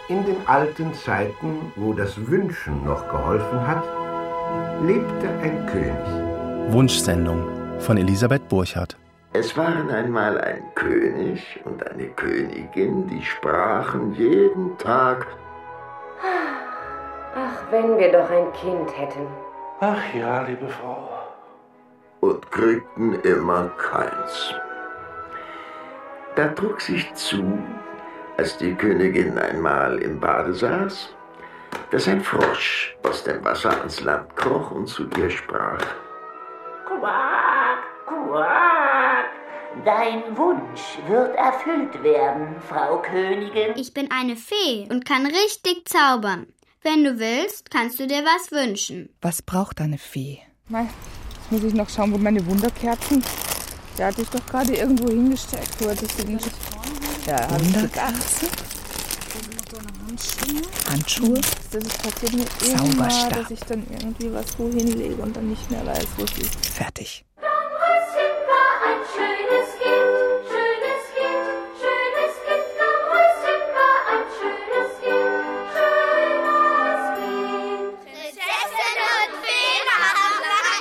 In den alten Zeiten, wo das Wünschen noch geholfen hat, lebte ein König. Wunschsendung von Elisabeth Burchardt. Es waren einmal ein König und eine Königin, die sprachen jeden Tag: Ach, wenn wir doch ein Kind hätten. Ach ja, liebe Frau. Und kriegten immer keins. Da trug sich zu, als die Königin einmal im Bade saß, dass ein Frosch aus dem Wasser ans Land kroch und zu ihr sprach: Quack, quack, dein Wunsch wird erfüllt werden, Frau Königin. Ich bin eine Fee und kann richtig zaubern. Wenn du willst, kannst du dir was wünschen. Was braucht eine Fee? Jetzt muss ich noch schauen, wo meine Wunderkerzen... Die hatte ich doch gerade irgendwo hingestellt. Wo hatte ich sie denn? Ja, Wunderkerzen? Handschuhe? Das passiert mir immer, dass ich dann irgendwie was wo hinlege und dann nicht mehr weiß, wo es ist. Fertig. Dornröschen war ein schönes Kind, schönes Kind, schönes Kind. Dornröschen war ein schönes Kind, schönes Kind. Prinzessin und Feen haben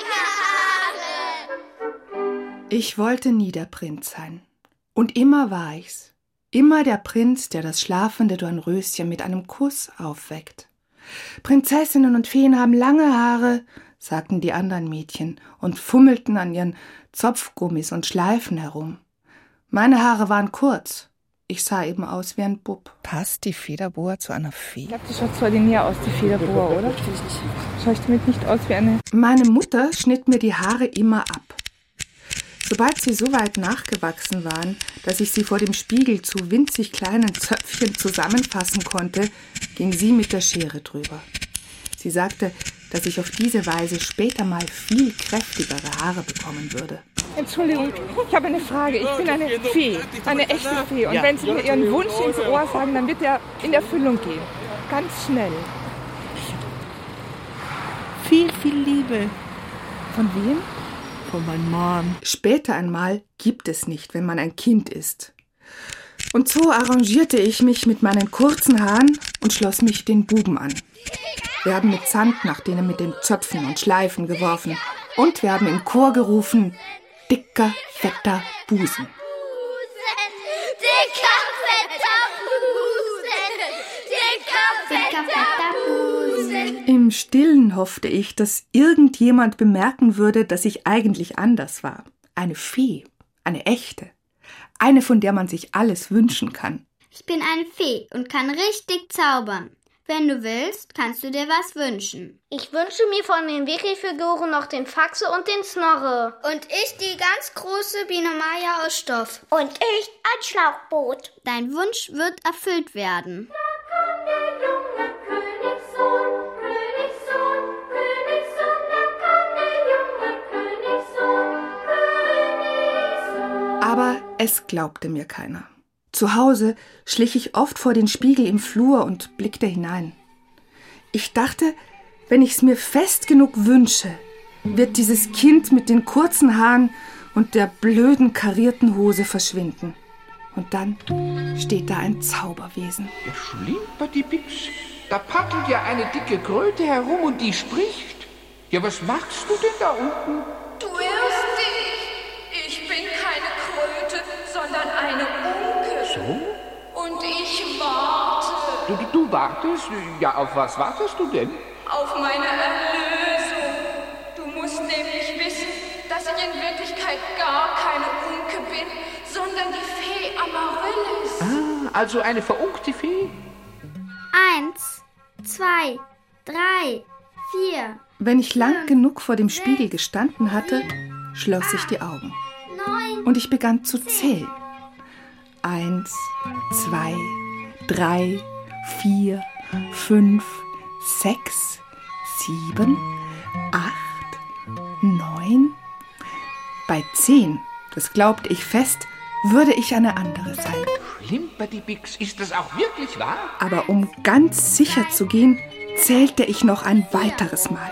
lange Haare. Ich wollte nie der Prinz sein. Und immer war ich's. Immer der Prinz, der das schlafende Dornröschen mit einem Kuss aufweckt. Prinzessinnen und Feen haben lange Haare, sagten die anderen Mädchen und fummelten an ihren Zopfgummis und Schleifen herum. Meine Haare waren kurz. Ich sah eben aus wie ein Bub. Passt die Federboa zu einer Fee? Ich glaube, die schaut zwar näher aus, die Federboa, oder? Schaue ich damit nicht aus wie eine... Meine Mutter schnitt mir die Haare immer ab. Sobald sie so weit nachgewachsen waren, dass ich sie vor dem Spiegel zu winzig kleinen Zöpfchen zusammenfassen konnte, ging sie mit der Schere drüber. Sie sagte, dass ich auf diese Weise später mal viel kräftigere Haare bekommen würde. Entschuldigung, ich habe eine Frage. Ich bin eine Fee, eine echte Fee. Und wenn Sie mir Ihren Wunsch ins Ohr sagen, dann wird er in Erfüllung gehen. Ganz schnell. Viel, viel Liebe. Von wem? Von meinem Mann. Später einmal gibt es nicht, wenn man ein Kind ist. Und so arrangierte ich mich mit meinen kurzen Haaren und schloss mich den Buben an. Wir haben mit Sand nach denen mit den Zöpfen und Schleifen geworfen. Und wir haben im Chor gerufen: dicker, fetter Busen. Dicker, fetter Busen. Dicker, fetter Busen. Im Stillen hoffte ich, dass irgendjemand bemerken würde, dass ich eigentlich anders war. Eine Fee, eine echte. Eine, von der man sich alles wünschen kann. Ich bin eine Fee und kann richtig zaubern. Wenn du willst, kannst du dir was wünschen. Ich wünsche mir von den Wickelfiguren noch den Faxe und den Snorre. Und ich die ganz große Biene Maya aus Stoff. Und ich ein Schlauchboot. Dein Wunsch wird erfüllt werden. Da kam der junge Königssohn, Königssohn, Königssohn. Da kam der junge Königssohn, Königssohn. Aber es glaubte mir keiner. Zu Hause schlich ich oft vor den Spiegel im Flur und blickte hinein. Ich dachte, wenn ich's mir fest genug wünsche, wird dieses Kind mit den kurzen Haaren und der blöden karierten Hose verschwinden. Und dann steht da ein Zauberwesen. Ja, Schlimperdiepix, da paddelt ja eine dicke Kröte herum und die spricht. Ja, was machst du denn da unten? Du irrst dich. Ich bin keine Kröte, sondern eine Unke. So? Und ich warte. Du wartest? Ja, auf was wartest du denn? Auf meine Erlösung. Du musst nämlich wissen, dass ich in Wirklichkeit gar keine Unke bin, sondern die Fee Amaryllis. Ah, also eine verunkte Fee? 1, 2, 3, 4. Wenn ich lang genug vor dem Spiegel gestanden hatte, schloss ich die Augen. 9, und ich begann zu zählen. 1, 2, 3, 4, 5, 6, 7, 8, 9. Bei 10, das glaubte ich fest, würde ich eine andere sein. Schlimperdiepix, ist das auch wirklich wahr? Aber um ganz sicher zu gehen, zählte ich noch ein weiteres Mal.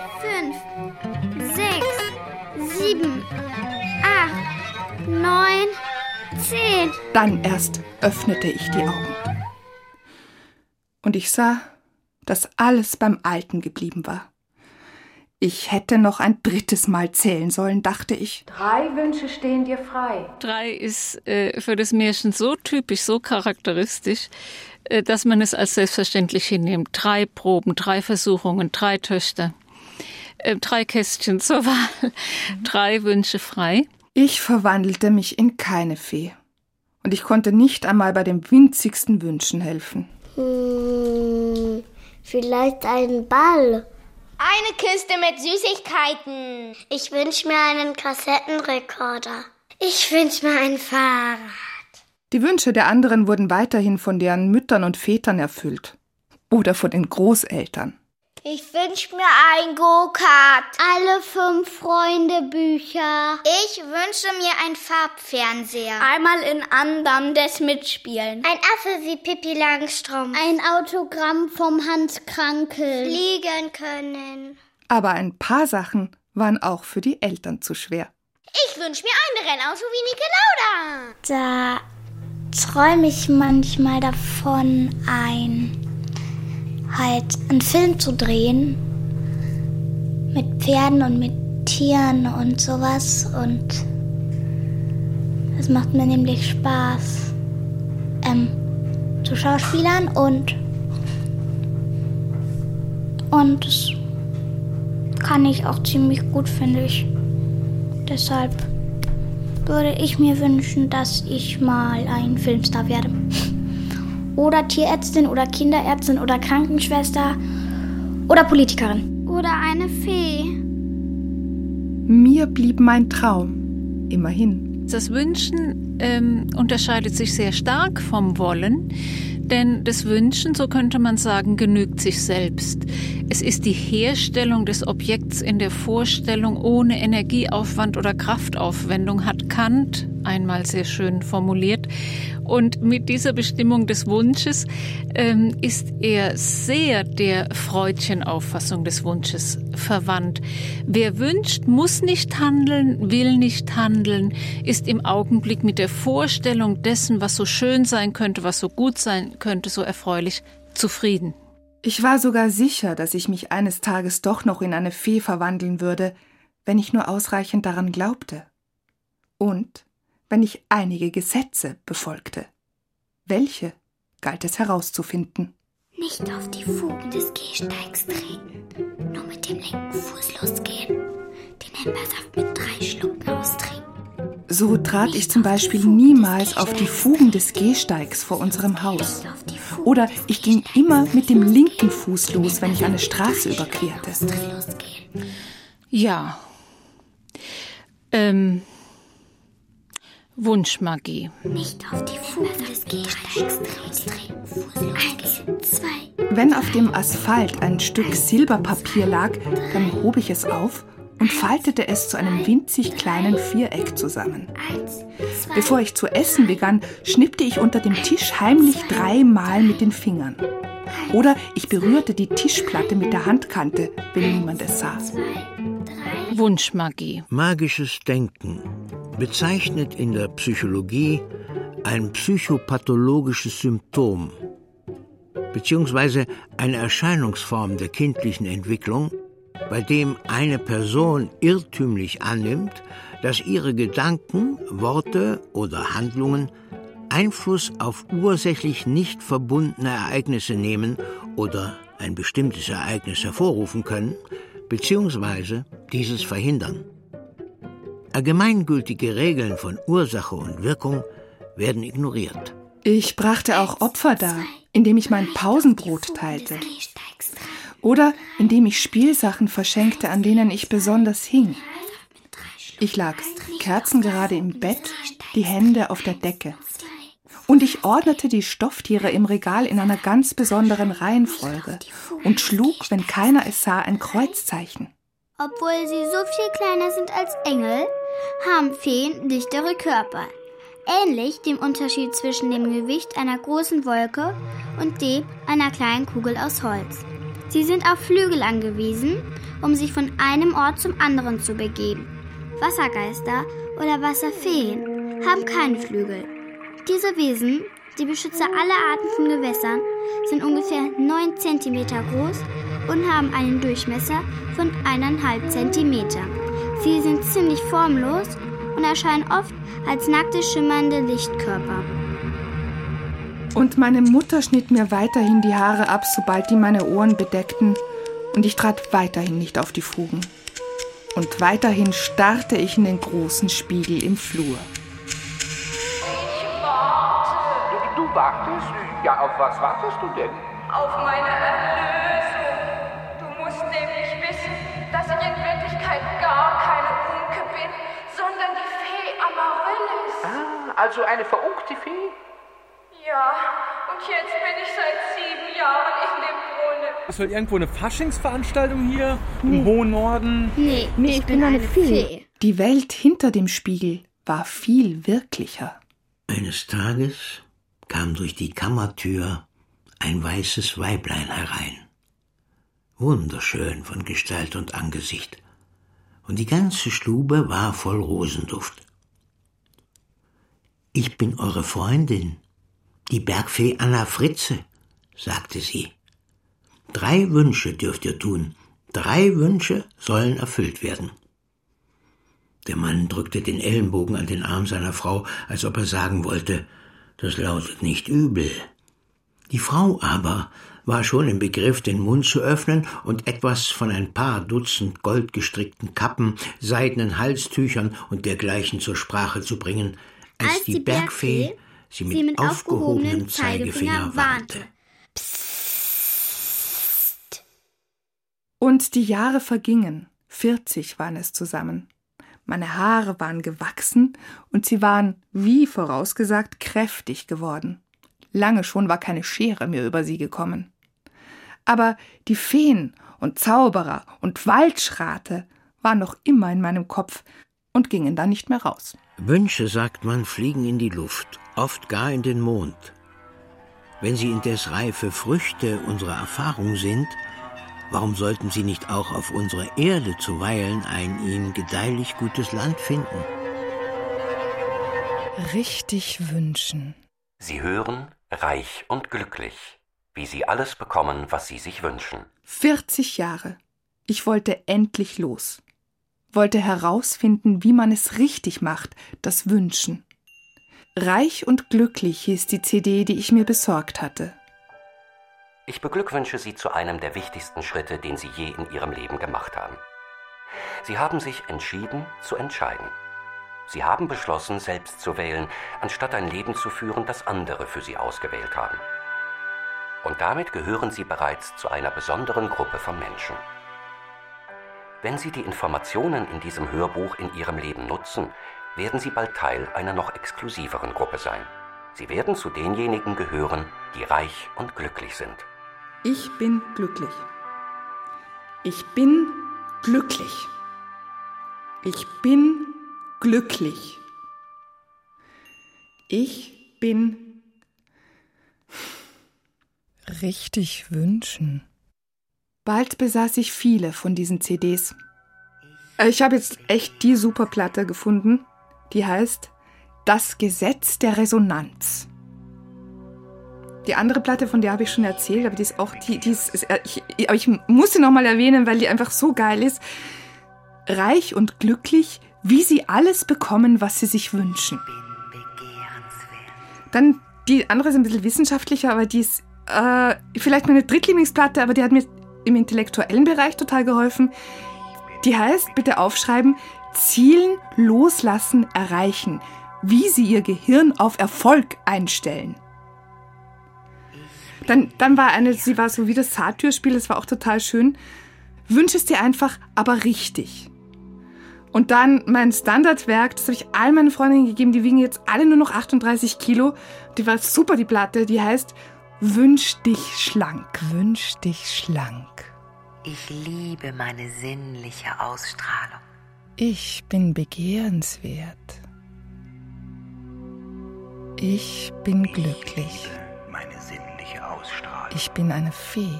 5, 6, 7, 8, 9, 10. Dann erst öffnete ich die Augen. Und ich sah, dass alles beim Alten geblieben war. Ich hätte noch ein 3. Mal zählen sollen, dachte ich. 3 Wünsche stehen dir frei. 3 ist für das Märchen so typisch, so charakteristisch, dass man es als selbstverständlich hinnimmt. 3 Proben, 3 Versuchungen, 3 Töchter, 3 Kästchen zur Wahl, 3 Wünsche frei. Ich verwandelte mich in keine Fee. Und ich konnte nicht einmal bei den winzigsten Wünschen helfen. Vielleicht einen Ball. Eine Kiste mit Süßigkeiten. Ich wünsche mir einen Kassettenrekorder. Ich wünsche mir ein Fahrrad. Die Wünsche der anderen wurden weiterhin von deren Müttern und Vätern erfüllt. Oder von den Großeltern. Ich wünsche mir ein Go-Kart. Alle 5 Freunde-Bücher. Ich wünsche mir ein Farbfernseher. Einmal in Anderndes mitspielen. Ein Affe wie Pippi Langstrumpf. Ein Autogramm vom Hans Krankel. Fliegen können. Aber ein paar Sachen waren auch für die Eltern zu schwer. Ich wünsche mir ein Rennauto wie Niki Lauda. Da träume ich manchmal davon halt einen Film zu drehen mit Pferden und mit Tieren und sowas, und das macht mir nämlich Spaß zu Schauspielern und das kann ich auch ziemlich gut, finde ich. Deshalb würde ich mir wünschen, dass ich mal ein Filmstar werde. Oder Tierärztin oder Kinderärztin oder Krankenschwester oder Politikerin. Oder eine Fee. Mir blieb mein Traum, immerhin. Das Wünschen unterscheidet sich sehr stark vom Wollen, denn das Wünschen, so könnte man sagen, genügt sich selbst. Es ist die Herstellung des Objekts in der Vorstellung ohne Energieaufwand oder Kraftaufwendung, hat Kant einmal sehr schön formuliert. Und mit dieser Bestimmung des Wunsches ist er sehr der Freudschen Auffassung des Wunsches verwandt. Wer wünscht, muss nicht handeln, will nicht handeln, ist im Augenblick mit der Vorstellung dessen, was so schön sein könnte, was so gut sein könnte, so erfreulich, zufrieden. Ich war sogar sicher, dass ich mich eines Tages doch noch in eine Fee verwandeln würde, wenn ich nur ausreichend daran glaubte. Und wenn ich einige Gesetze befolgte. Welche galt es herauszufinden? Nicht auf die Fugen des Gehsteigs treten, nur mit dem linken Fuß losgehen, den Himbeersaft mit 3 Schlucken austrinken. So trat ich zum Beispiel niemals auf die Fugen des Gehsteigs vor unserem Haus. Oder ich ging immer mit dem linken Fuß los, wenn ich eine Straße überquerte. Ja. Wunschmagie. Nicht auf die Fugen des Gehsteigs treten, Fuß losgehen. 2. Wenn auf dem Asphalt ein Stück Silberpapier lag, dann hob ich es auf und faltete es zu einem winzig kleinen Viereck zusammen. Bevor ich zu essen begann, schnippte ich unter dem Tisch heimlich 3 Mal mit den Fingern. Oder ich berührte die Tischplatte mit der Handkante, wenn niemand es sah. Wunschmagie. Magisches Denken bezeichnet in der Psychologie ein psychopathologisches Symptom beziehungsweise eine Erscheinungsform der kindlichen Entwicklung, bei dem eine Person irrtümlich annimmt, dass ihre Gedanken, Worte oder Handlungen Einfluss auf ursächlich nicht verbundene Ereignisse nehmen oder ein bestimmtes Ereignis hervorrufen können, beziehungsweise dieses verhindern. Allgemeingültige Regeln von Ursache und Wirkung werden ignoriert. Ich brachte auch Opfer dar, indem ich mein Pausenbrot teilte. Oder indem ich Spielsachen verschenkte, an denen ich besonders hing. Ich lag kerzengerade im Bett, die Hände auf der Decke. Und ich ordnete die Stofftiere im Regal in einer ganz besonderen Reihenfolge und schlug, wenn keiner es sah, ein Kreuzzeichen. Obwohl sie so viel kleiner sind als Engel, haben Feen dichtere Körper. Ähnlich dem Unterschied zwischen dem Gewicht einer großen Wolke und dem einer kleinen Kugel aus Holz. Sie sind auf Flügel angewiesen, um sich von einem Ort zum anderen zu begeben. Wassergeister oder Wasserfeen haben keine Flügel. Diese Wesen Die Beschützer aller Arten von Gewässern sind ungefähr 9 cm groß und haben einen Durchmesser von 1,5 cm. Sie sind ziemlich formlos und erscheinen oft als nackte, schimmernde Lichtkörper. Und meine Mutter schnitt mir weiterhin die Haare ab, sobald die meine Ohren bedeckten, und ich trat weiterhin nicht auf die Fugen. Und weiterhin starrte ich in den großen Spiegel im Flur. Du wartest? Ja, auf was wartest du denn? Auf meine Erlösung. Du musst nämlich wissen, dass ich in Wirklichkeit gar keine Unke bin, sondern die Fee Amaryllis. Ah, also eine verunkte Fee? Ja, und jetzt bin ich seit 7 Jahren in dem Brunnen. Ist wohl irgendwo eine Faschingsveranstaltung hier im hohen Norden? Nee, ich bin eine Fee. Die Welt hinter dem Spiegel war viel wirklicher. Eines Tages kam durch die Kammertür ein weißes Weiblein herein. Wunderschön von Gestalt und Angesicht. Und die ganze Stube war voll Rosenduft. »Ich bin eure Freundin, die Bergfee Anna Fritze«, sagte sie. »3 Wünsche dürft ihr tun. 3 Wünsche sollen erfüllt werden.« Der Mann drückte den Ellenbogen an den Arm seiner Frau, als ob er sagen wollte, das lautet nicht übel. Die Frau aber war schon im Begriff, den Mund zu öffnen und etwas von ein paar Dutzend goldgestrickten Kappen, seidenen Halstüchern und dergleichen zur Sprache zu bringen, als die Bergfee sie mit aufgehobenem Zeigefinger warnte. Psst. Und die Jahre vergingen. 40 waren es zusammen. Meine Haare waren gewachsen und sie waren, wie vorausgesagt, kräftig geworden. Lange schon war keine Schere mehr über sie gekommen. Aber die Feen und Zauberer und Waldschrate waren noch immer in meinem Kopf und gingen da nicht mehr raus. Wünsche, sagt man, fliegen in die Luft, oft gar in den Mond. Wenn sie indes reife Früchte unserer Erfahrung sind, warum sollten sie nicht auch auf unserer Erde zuweilen ein ihnen gedeihlich gutes Land finden? Richtig wünschen. Sie hören Reich und glücklich, wie Sie alles bekommen, was Sie sich wünschen. 40 Jahre. Ich wollte endlich los. Wollte herausfinden, wie man es richtig macht, das Wünschen. Reich und glücklich hieß die CD, die ich mir besorgt hatte. Ich beglückwünsche Sie zu einem der wichtigsten Schritte, den Sie je in Ihrem Leben gemacht haben. Sie haben sich entschieden, zu entscheiden. Sie haben beschlossen, selbst zu wählen, anstatt ein Leben zu führen, das andere für Sie ausgewählt haben. Und damit gehören Sie bereits zu einer besonderen Gruppe von Menschen. Wenn Sie die Informationen in diesem Hörbuch in Ihrem Leben nutzen, werden Sie bald Teil einer noch exklusiveren Gruppe sein. Sie werden zu denjenigen gehören, die reich und glücklich sind. Ich bin glücklich. Ich bin glücklich. Ich bin glücklich. Ich bin richtig wünschen. Bald besaß ich viele von diesen CDs. Ich habe jetzt echt die super Platte gefunden, die heißt Das Gesetz der Resonanz. Die andere Platte, von der habe ich schon erzählt, aber die ist auch, ich muss sie nochmal erwähnen, weil die einfach so geil ist. Reich und glücklich, wie sie alles bekommen, was sie sich wünschen. Dann die andere ist ein bisschen wissenschaftlicher, aber die ist vielleicht meine drittlieblingsplatte, aber die hat mir im intellektuellen Bereich total geholfen. Die heißt, bitte aufschreiben, Zielen, Loslassen, Erreichen. Wie sie ihr Gehirn auf Erfolg einstellen. Dann war sie war so wie das Satyr-Spiel, das war auch total schön. Wünsch es dir einfach, aber richtig. Und dann mein Standardwerk, das habe ich all meinen Freundinnen gegeben, die wiegen jetzt alle nur noch 38 Kilo. Die war super, die Platte, die heißt Wünsch dich schlank. Wünsch dich schlank. Ich liebe meine sinnliche Ausstrahlung. Ich bin begehrenswert. Ich bin glücklich. Meine sinnliche Ausstrahlung. Ich bin eine Fee.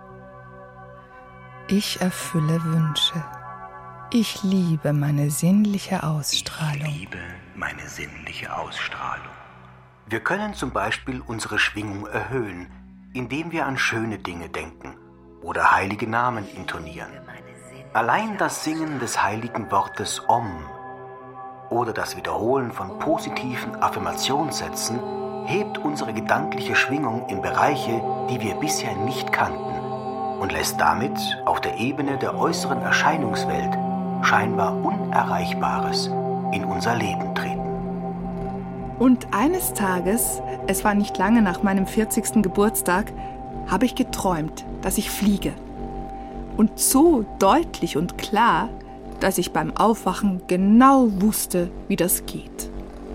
Ich erfülle Wünsche. Ich liebe meine sinnliche Ausstrahlung. Ich liebe meine sinnliche Ausstrahlung. Wir können zum Beispiel unsere Schwingung erhöhen, indem wir an schöne Dinge denken oder heilige Namen intonieren. Allein das Singen des heiligen Wortes Om oder das Wiederholen von positiven Affirmationssätzen hebt unsere gedankliche Schwingung in Bereiche, die wir bisher nicht kannten und lässt damit auf der Ebene der äußeren Erscheinungswelt scheinbar Unerreichbares in unser Leben treten. Und eines Tages, es war nicht lange nach meinem 40. Geburtstag, habe ich geträumt, dass ich fliege. Und so deutlich und klar, dass ich beim Aufwachen genau wusste, wie das geht.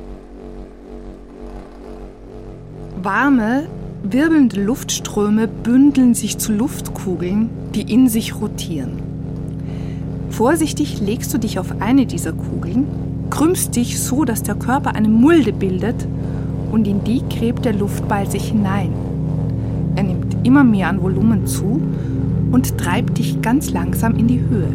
Warme, wirbelnde Luftströme bündeln sich zu Luftkugeln, die in sich rotieren. Vorsichtig legst du dich auf eine dieser Kugeln, krümmst dich so, dass der Körper eine Mulde bildet und in die gräbt der Luftball sich hinein. Er nimmt immer mehr an Volumen zu und treibt dich ganz langsam in die Höhe.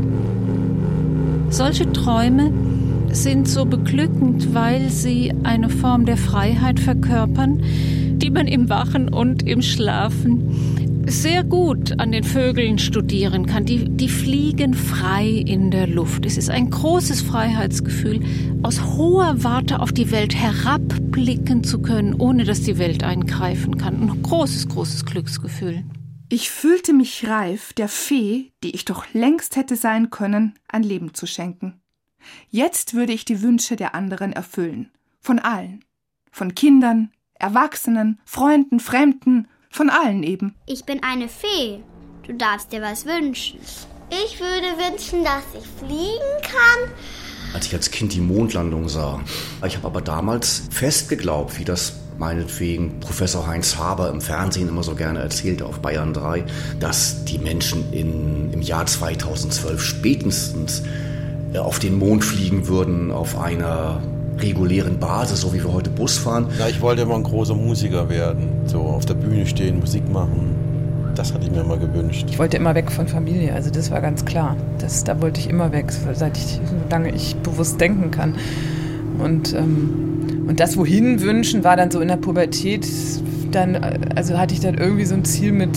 Solche Träume sind so beglückend, weil sie eine Form der Freiheit verkörpern, die man im Wachen und im Schlafen sehr gut an den Vögeln studieren kann. Die fliegen frei in der Luft. Es ist ein großes Freiheitsgefühl, aus hoher Warte auf die Welt herabblicken zu können, ohne dass die Welt eingreifen kann. Ein großes, großes Glücksgefühl. Ich fühlte mich reif, der Fee, die ich doch längst hätte sein können, ein Leben zu schenken. Jetzt würde ich die Wünsche der anderen erfüllen. Von allen. Von Kindern, Erwachsenen, Freunden, Fremden, von allen eben. Ich bin eine Fee. Du darfst dir was wünschen. Ich würde wünschen, dass ich fliegen kann. Als ich als Kind die Mondlandung sah. Ich habe aber damals fest geglaubt, wie das meinetwegen Professor Heinz Haber im Fernsehen immer so gerne erzählte auf Bayern 3, dass die Menschen im Jahr 2012 spätestens auf den Mond fliegen würden, auf einer regulären Basis, so wie wir heute Bus fahren. Ja, ich wollte immer ein großer Musiker werden, so auf der Bühne stehen, Musik machen. Das hatte ich mir immer gewünscht. Ich wollte immer weg von Familie, also das war ganz klar. Da wollte ich immer weg, solange ich bewusst denken kann. Und das Wohin wünschen war dann so in der Pubertät, also hatte ich dann irgendwie so ein Ziel mit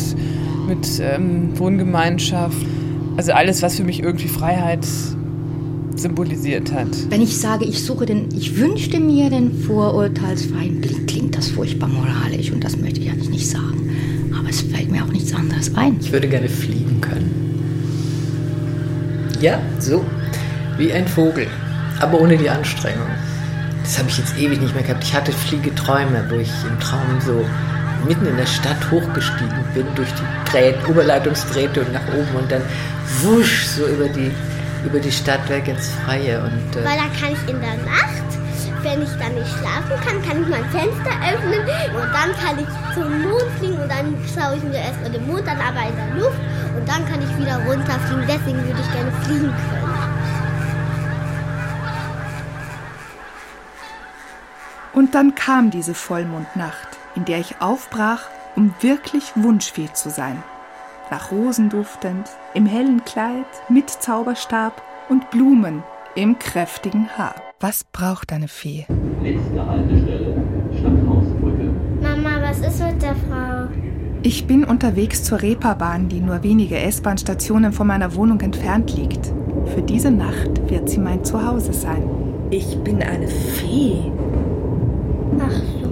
Wohngemeinschaft. Also alles, was für mich irgendwie Freiheit symbolisiert hat. Wenn ich sage, ich wünschte mir den vorurteilsfreien Blick, klingt das furchtbar moralisch und das möchte ich eigentlich nicht sagen. Aber es fällt mir auch nichts anderes ein. Ich würde gerne fliegen können. Ja, so wie ein Vogel, aber ohne die Anstrengung. Das habe ich jetzt ewig nicht mehr gehabt. Ich hatte Fliegeträume, wo ich im Traum so mitten in der Stadt hochgestiegen bin, durch die Oberleitungsdrähte und nach oben und dann wusch so über die Stadt weg ins Freie. Weil dann kann ich in der Nacht, wenn ich dann nicht schlafen kann ich mein Fenster öffnen und dann kann ich zum Mond fliegen und dann schaue ich mir erstmal den Mond an, aber in der Luft und dann kann ich wieder runterfliegen. Deswegen würde ich gerne fliegen können. Und dann kam diese Vollmondnacht, in der ich aufbrach, um wirklich wunschfähig zu sein. Nach Rosen duftend, im hellen Kleid, mit Zauberstab und Blumen im kräftigen Haar. Was braucht eine Fee? Nächste Haltestelle, Stadthausbrücke. Mama, was ist mit der Frau? Ich bin unterwegs zur Reeperbahn, die nur wenige S-Bahn-Stationen von meiner Wohnung entfernt liegt. Für diese Nacht wird sie mein Zuhause sein. Ich bin eine Fee. Ach so.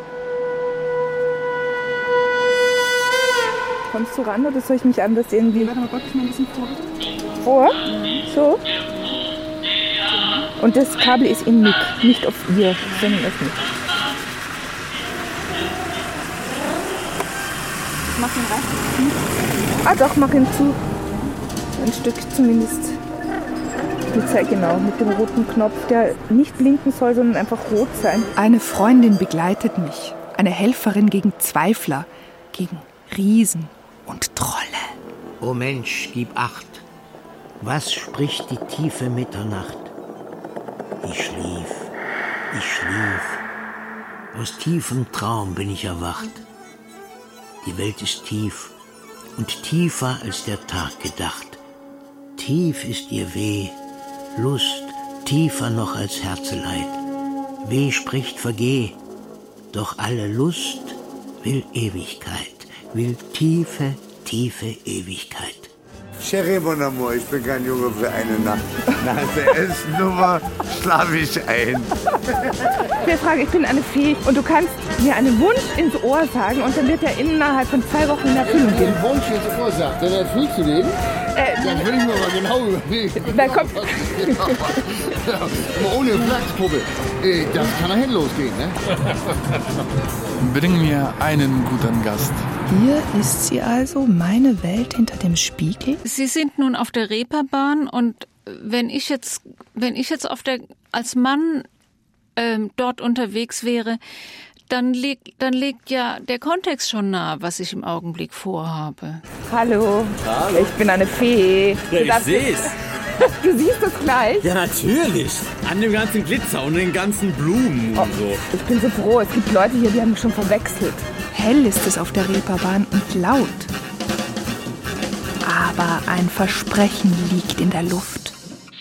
Kommst du ran oder soll ich mich anders irgendwie... Warte mal, Gott, ich mal ein bisschen vor. So. Und das Kabel ist in Nick, nicht auf ihr, sondern auf mich. Mach ihn rein. Ah doch, mach ihn zu. Ein Stück zumindest. Genau, mit dem roten Knopf, der nicht blinken soll, sondern einfach rot sein. Eine Freundin begleitet mich. Eine Helferin gegen Zweifler, gegen Riesen und Trolle. O Mensch, gib Acht. Was spricht die tiefe Mitternacht? Ich schlief. Aus tiefem Traum bin ich erwacht. Die Welt ist tief und tiefer als der Tag gedacht. Tief ist ihr Weh, Lust tiefer noch als Herzeleid. Weh spricht vergeh, Doch alle Lust will Ewigkeit, will tiefe, tiefe Ewigkeit. Chérie, mon amour, ich bin kein Junge für eine Nacht. Nach der ersten Nummer schlafe ich ein. Wir fragen, ich bin eine Fee und du kannst mir einen Wunsch ins Ohr sagen und dann wird er innerhalb von 2 Wochen in Erfüllung gehen. Wenn du einen Wunsch ins Ohr sagst, dann erfüllst du den? Das will ich mir mal genau überlegen. Na komm. Aber ohne Flachspuppe, das kann nachher losgehen, ne? Bring mir einen guten Gast. Hier ist sie also, meine Welt hinter dem Spiegel. Sie sind nun auf der Reeperbahn und wenn ich jetzt als Mann dort unterwegs wäre, dann liegt ja der Kontext schon nahe, was ich im Augenblick vorhabe. Hallo. Ich bin eine Fee. Ja, ich seh's. Du siehst es gleich? Ja, natürlich. An dem ganzen Glitzer und den ganzen Blumen und so. Ich bin so froh. Es gibt Leute hier, die haben mich schon verwechselt. Hell ist es auf der Reeperbahn und laut. Aber ein Versprechen liegt in der Luft.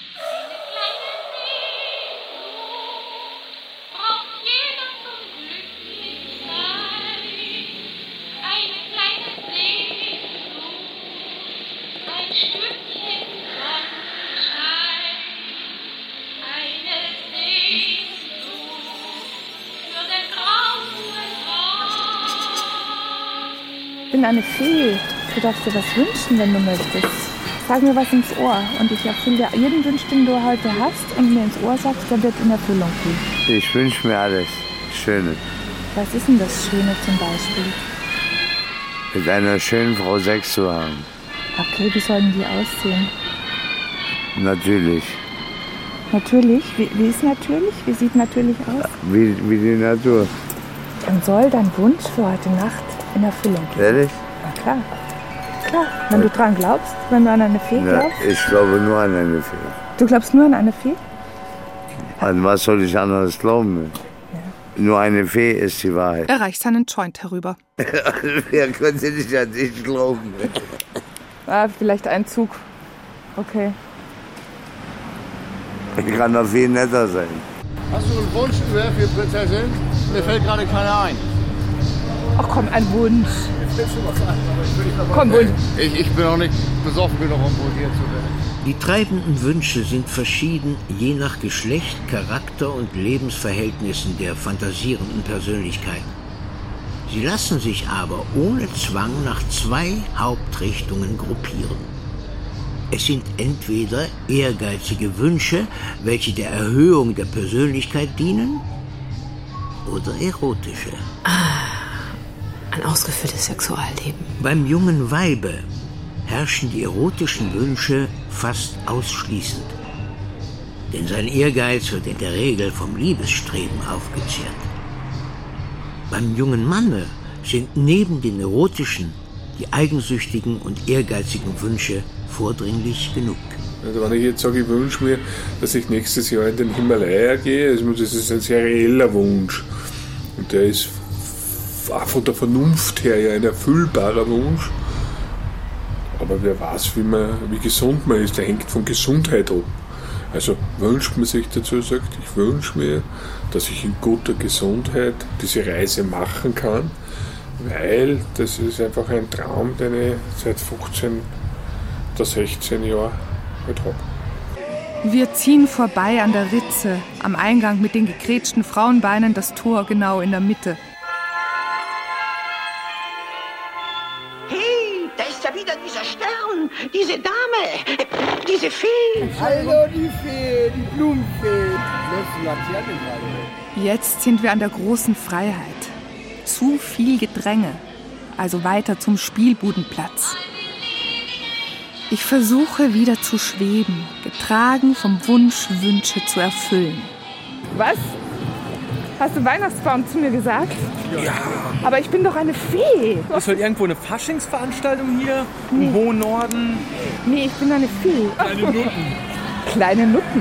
Ich bin eine Fee. Du darfst dir was wünschen, wenn du möchtest. Sag mir was ins Ohr und ich erfülle dir jeden Wunsch, den du heute hast und mir ins Ohr sagst, der wird in Erfüllung gehen. Ich wünsche mir alles Schöne. Was ist denn das Schöne zum Beispiel? Mit einer schönen Frau Sex zu haben. Okay, wie sollen die aussehen? Natürlich. Natürlich? Wie ist natürlich? Wie sieht natürlich aus? Wie die Natur. Dann soll dein Wunsch für heute Nacht in Erfüllung gehen. Ehrlich? Na klar. Klar, wenn du dran glaubst, wenn du an eine Fee glaubst. Ich glaube nur an eine Fee. Du glaubst nur an eine Fee? An was soll ich anderes glauben? Ja. Nur eine Fee ist die Wahrheit. Er reicht seinen Joint herüber. Wer könnte nicht an dich glauben? Vielleicht ein Zug. Okay. Ich kann doch viel netter sein. Hast du einen Wunsch für Prinzessin? Mir fällt gerade keiner ein. Ach komm, ein Wunsch. Mir fällt schon was ein, aber ich will nicht komm, Wunsch. Ich bin auch nicht besoffen genug, um wohl hier zu werden. Die treibenden Wünsche sind verschieden, je nach Geschlecht, Charakter und Lebensverhältnissen der fantasierenden Persönlichkeiten. Sie lassen sich aber ohne Zwang nach 2 Hauptrichtungen gruppieren. Es sind entweder ehrgeizige Wünsche, welche der Erhöhung der Persönlichkeit dienen, oder erotische. Ein ausgefülltes Sexualleben. Beim jungen Weibe herrschen die erotischen Wünsche fast ausschließend. Denn sein Ehrgeiz wird in der Regel vom Liebesstreben aufgezehrt. Beim jungen Manne sind neben den erotischen die eigensüchtigen und ehrgeizigen Wünsche vordringlich genug. Also wenn ich jetzt sage, ich wünsche mir, dass ich nächstes Jahr in den Himalaya gehe, also das ist ein sehr reeller Wunsch. Und der ist auch von der Vernunft her ja ein erfüllbarer Wunsch. Aber wer weiß, wie gesund man ist, der hängt von Gesundheit ab. Also wünscht man sich dazu, sagt, ich wünsche mir, dass ich in guter Gesundheit diese Reise machen kann, weil das ist einfach ein Traum, den ich seit 15 oder 16 Jahren halt habe. Wir ziehen vorbei an der Ritze, am Eingang mit den gekrätschten Frauenbeinen, das Tor genau in der Mitte. Hey, da ist ja wieder dieser Stern, diese Dame, diese Fee. Hallo, die Fee, die Blumenfee. Lässt die Laterne gerade. Jetzt sind wir an der großen Freiheit. Zu viel Gedränge, also weiter zum Spielbudenplatz. Ich versuche wieder zu schweben, getragen vom Wunsch, Wünsche zu erfüllen. Was? Hast du Weihnachtsbaum zu mir gesagt? Ja. Aber ich bin doch eine Fee. Ist halt irgendwo eine Faschingsveranstaltung hier im hohen Norden? Nee, ich bin eine Fee. Kleine Nutten. Kleine Nutten.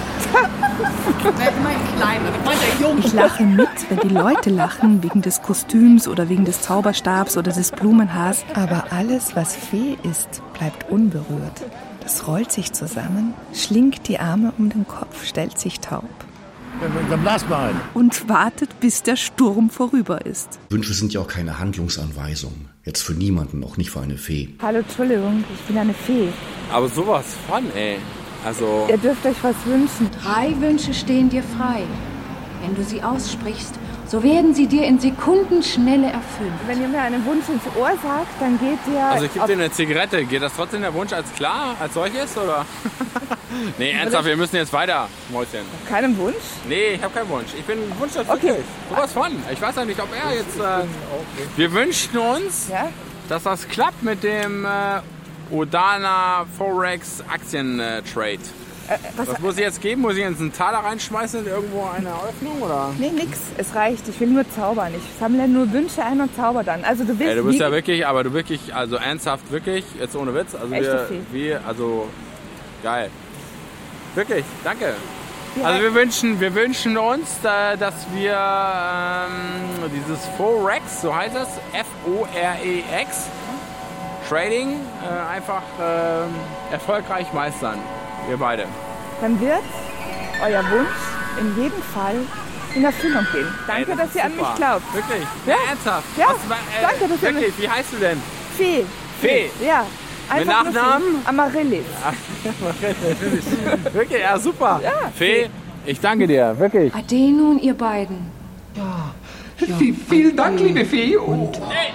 Ich lache mit, wenn die Leute lachen, wegen des Kostüms oder wegen des Zauberstabs oder des Blumenhaars. Aber alles, was Fee ist, bleibt unberührt. Das rollt sich zusammen, schlingt die Arme um den Kopf, stellt sich taub. Dann blas mal ein. Und wartet, bis der Sturm vorüber ist. Wünsche sind ja auch keine Handlungsanweisungen. Jetzt für niemanden, auch nicht für eine Fee. Hallo, Entschuldigung, ich bin eine Fee. Aber sowas von, ey. Also. Ihr dürft euch was wünschen. 3 Wünsche stehen dir frei. Wenn du sie aussprichst, so werden sie dir in Sekundenschnelle erfüllt. Wenn ihr mir einen Wunsch ins Ohr sagt, dann geht ihr... Also ich gebe dir eine Zigarette. Geht das trotzdem der Wunsch als klar, als solches, oder? Nee, ernsthaft, wir müssen jetzt weiter, Mäuschen. Keinen Wunsch? Nee, ich habe keinen Wunsch. Ich bin wunschlos wirklich. Sowas von. Ich weiß ja nicht, ob er jetzt... Wir wünschen uns, dass das klappt mit dem Odana Forex Aktien-Trade. Was muss ich jetzt geben? Muss ich jetzt einen Taler reinschmeißen in irgendwo eine Öffnung, oder? Nee, nix. Es reicht. Ich will nur zaubern. Ich sammle nur Wünsche ein und zauber dann. Also du willst... Ey, du bist ja wirklich, aber du wirklich, also ernsthaft, wirklich, jetzt ohne Witz. Also also geil. Wirklich, danke. Also wir wünschen uns, dass wir dieses Forex, so heißt es, F-O-R-E-X, Trading, einfach erfolgreich meistern. Wir beide. Dann wird euer Wunsch in jedem Fall in Erfüllung gehen. Danke, dass ihr an mich glaubt. Wirklich? Ja, ernsthaft? Ja, danke, dass ihr wirklich, wie heißt du denn? Fee. Fee? Ja. Mit Nachnamen? Amaryllis. Wirklich, ja, super. Ja, Fee, ich danke dir, wirklich. Ade nun, ihr beiden. Ja. Vielen Dank, liebe Fee. Und hey.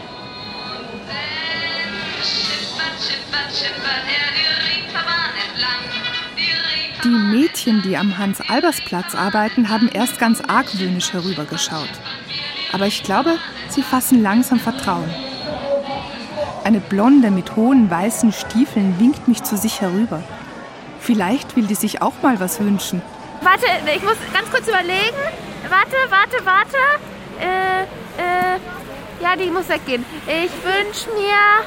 Die Mädchen, die am Hans-Albers-Platz arbeiten, haben erst ganz argwöhnisch herübergeschaut. Aber ich glaube, sie fassen langsam Vertrauen. Eine Blonde mit hohen weißen Stiefeln winkt mich zu sich herüber. Vielleicht will die sich auch mal was wünschen. Warte, ich muss ganz kurz überlegen. Warte. Ja, die muss weggehen. Ich wünsche mir,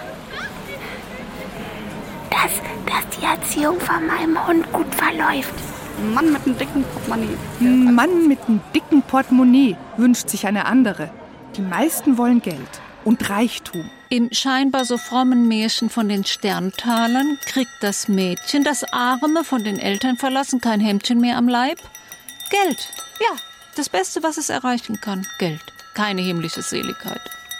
dass die Erziehung von meinem Hund gut verläuft. Ein Mann mit einem dicken Portemonnaie. Ein Mann mit einem dicken Portemonnaie wünscht sich eine andere. Die meisten wollen Geld und Reichtum. Im scheinbar so frommen Märchen von den Sterntalern kriegt das Mädchen, das Arme, von den Eltern verlassen, kein Hemdchen mehr am Leib, Geld. Ja, das Beste, was es erreichen kann, Geld. Keine himmlische Seligkeit.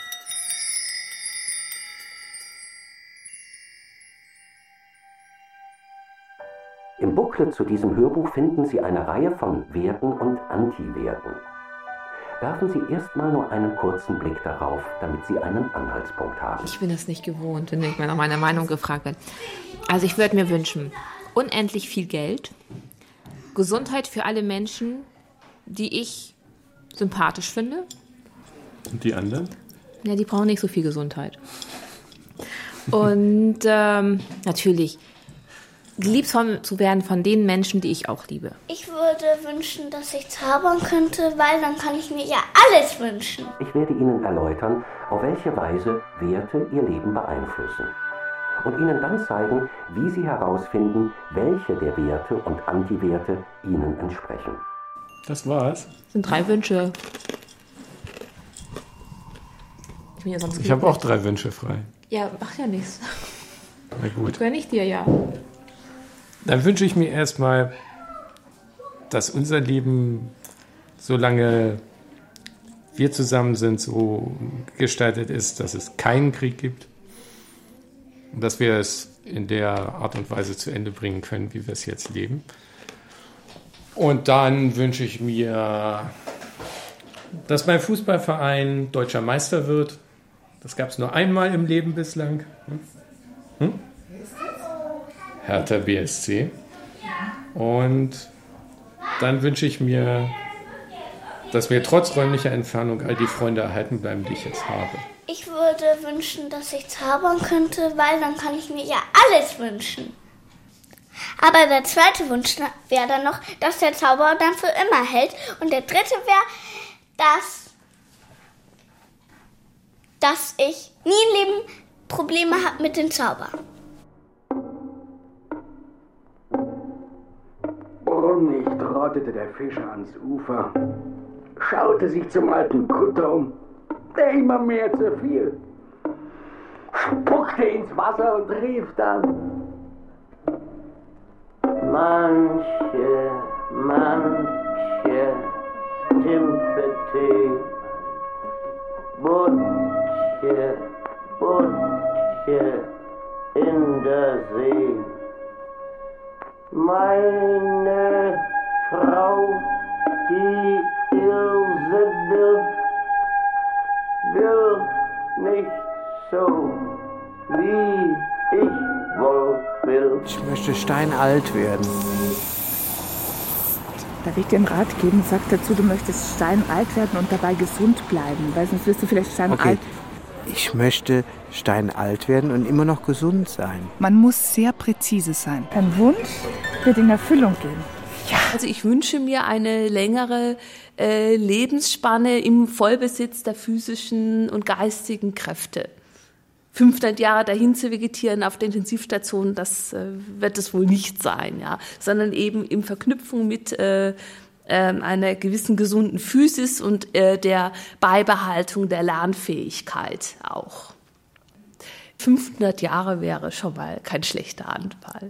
Im Booklet zu diesem Hörbuch finden Sie eine Reihe von Werten und Anti-Werten. Werfen Sie erstmal nur einen kurzen Blick darauf, damit Sie einen Anhaltspunkt haben. Ich bin das nicht gewohnt, wenn ich mir nach meiner Meinung gefragt werde. Also ich würde mir wünschen, unendlich viel Geld, Gesundheit für alle Menschen, die ich sympathisch finde. Und die anderen? Ja, die brauchen nicht so viel Gesundheit. Und natürlich geliebt zu werden von den Menschen, die ich auch liebe. Ich würde wünschen, dass ich zaubern könnte, weil dann kann ich mir ja alles wünschen. Ich werde Ihnen erläutern, auf welche Weise Werte Ihr Leben beeinflussen. Und Ihnen dann zeigen, wie Sie herausfinden, welche der Werte und Antiwerte Ihnen entsprechen. Das war's? Das sind 3 Wünsche. Ich habe auch 3 Wünsche frei. Ja, macht ja nichts. Na gut. Gönn ich dir ja. Dann wünsche ich mir erstmal, dass unser Leben, solange wir zusammen sind, so gestaltet ist, dass es keinen Krieg gibt. Und dass wir es in der Art und Weise zu Ende bringen können, wie wir es jetzt leben. Und dann wünsche ich mir, dass mein Fußballverein deutscher Meister wird. Das gab es nur einmal im Leben bislang. Hertha BSC. Und dann wünsche ich mir, dass mir trotz räumlicher Entfernung all die Freunde erhalten bleiben, die ich jetzt habe. Ich würde wünschen, dass ich zaubern könnte, weil dann kann ich mir ja alles wünschen. Aber der zweite Wunsch wäre dann noch, dass der Zauber dann für immer hält. Und der dritte wäre, dass ich nie im Leben Probleme habe mit den Zaubern. Brummig trottete der Fischer ans Ufer, schaute sich zum alten Kutter um, der immer mehr zerfiel, spuckte ins Wasser und rief dann: Manche Timpete, Butche, Butche in der See. Meine Frau, die Ilse will nicht so, wie ich wohl will. Ich möchte steinalt werden. Darf ich dir einen Rat geben? Sag dazu, du möchtest steinalt werden und dabei gesund bleiben, weil sonst wirst du vielleicht steinalt. Okay. Ich möchte steinalt werden und immer noch gesund sein. Man muss sehr präzise sein. Dein Wunsch wird in Erfüllung gehen. Ja. Also ich wünsche mir eine längere Lebensspanne im Vollbesitz der physischen und geistigen Kräfte. 500 Jahre dahin zu vegetieren auf der Intensivstation, das wird es wohl nicht sein, ja, sondern eben in Verknüpfung mit einer gewissen gesunden Physis und der Beibehaltung der Lernfähigkeit auch. 500 Jahre wäre schon mal kein schlechter Anfall.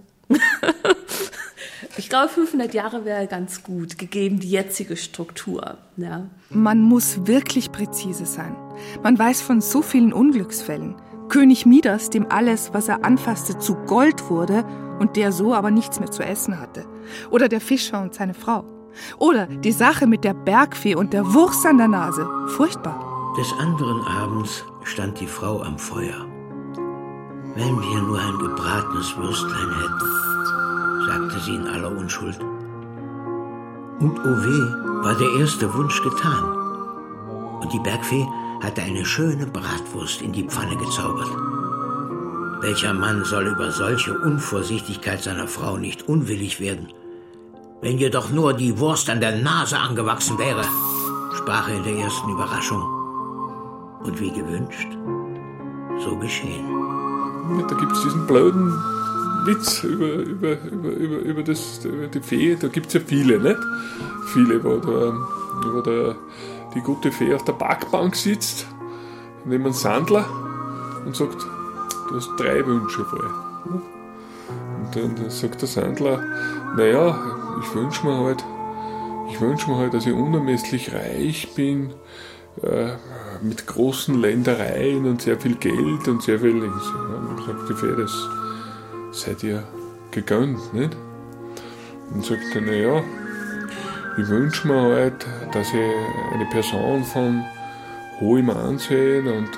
Ich glaube, 500 Jahre wäre ganz gut, gegeben die jetzige Struktur. Ja. Man muss wirklich präzise sein. Man weiß von so vielen Unglücksfällen. König Midas, dem alles, was er anfasste, zu Gold wurde und der so aber nichts mehr zu essen hatte. Oder der Fischer und seine Frau. Oder die Sache mit der Bergfee und der Wurst an der Nase. Furchtbar. Des anderen Abends stand die Frau am Feuer. Wenn wir nur ein gebratenes Würstlein hätten, sagte sie in aller Unschuld. Und oh weh, war der erste Wunsch getan. Und die Bergfee hatte eine schöne Bratwurst in die Pfanne gezaubert. Welcher Mann soll über solche Unvorsichtigkeit seiner Frau nicht unwillig werden? Wenn jedoch nur die Wurst an der Nase angewachsen wäre, sprach er in der ersten Überraschung. Und wie gewünscht, so geschehen. Da gibt es diesen blöden Witz über die Fee, da gibt es ja viele, nicht? Viele, wo die gute Fee auf der Parkbank sitzt, neben einem Sandler und sagt, du hast 3 Wünsche frei. Und dann sagt der Sandler, naja, ich wünsche mir halt, dass ich unermesslich reich bin, mit großen Ländereien und sehr viel Geld und sehr viel Links. Und dann sagt die Fee, das seid ihr gegönnt, nicht? Und sagt er, naja, ich wünsche mir halt, dass ich eine Person von hohem Ansehen und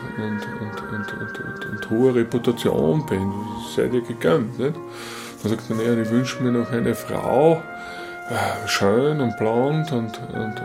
hoher Reputation bin. Das seid ihr gegönnt, nicht? Dann sagt er, naja, ich wünsche mir noch eine Frau, schön und blond und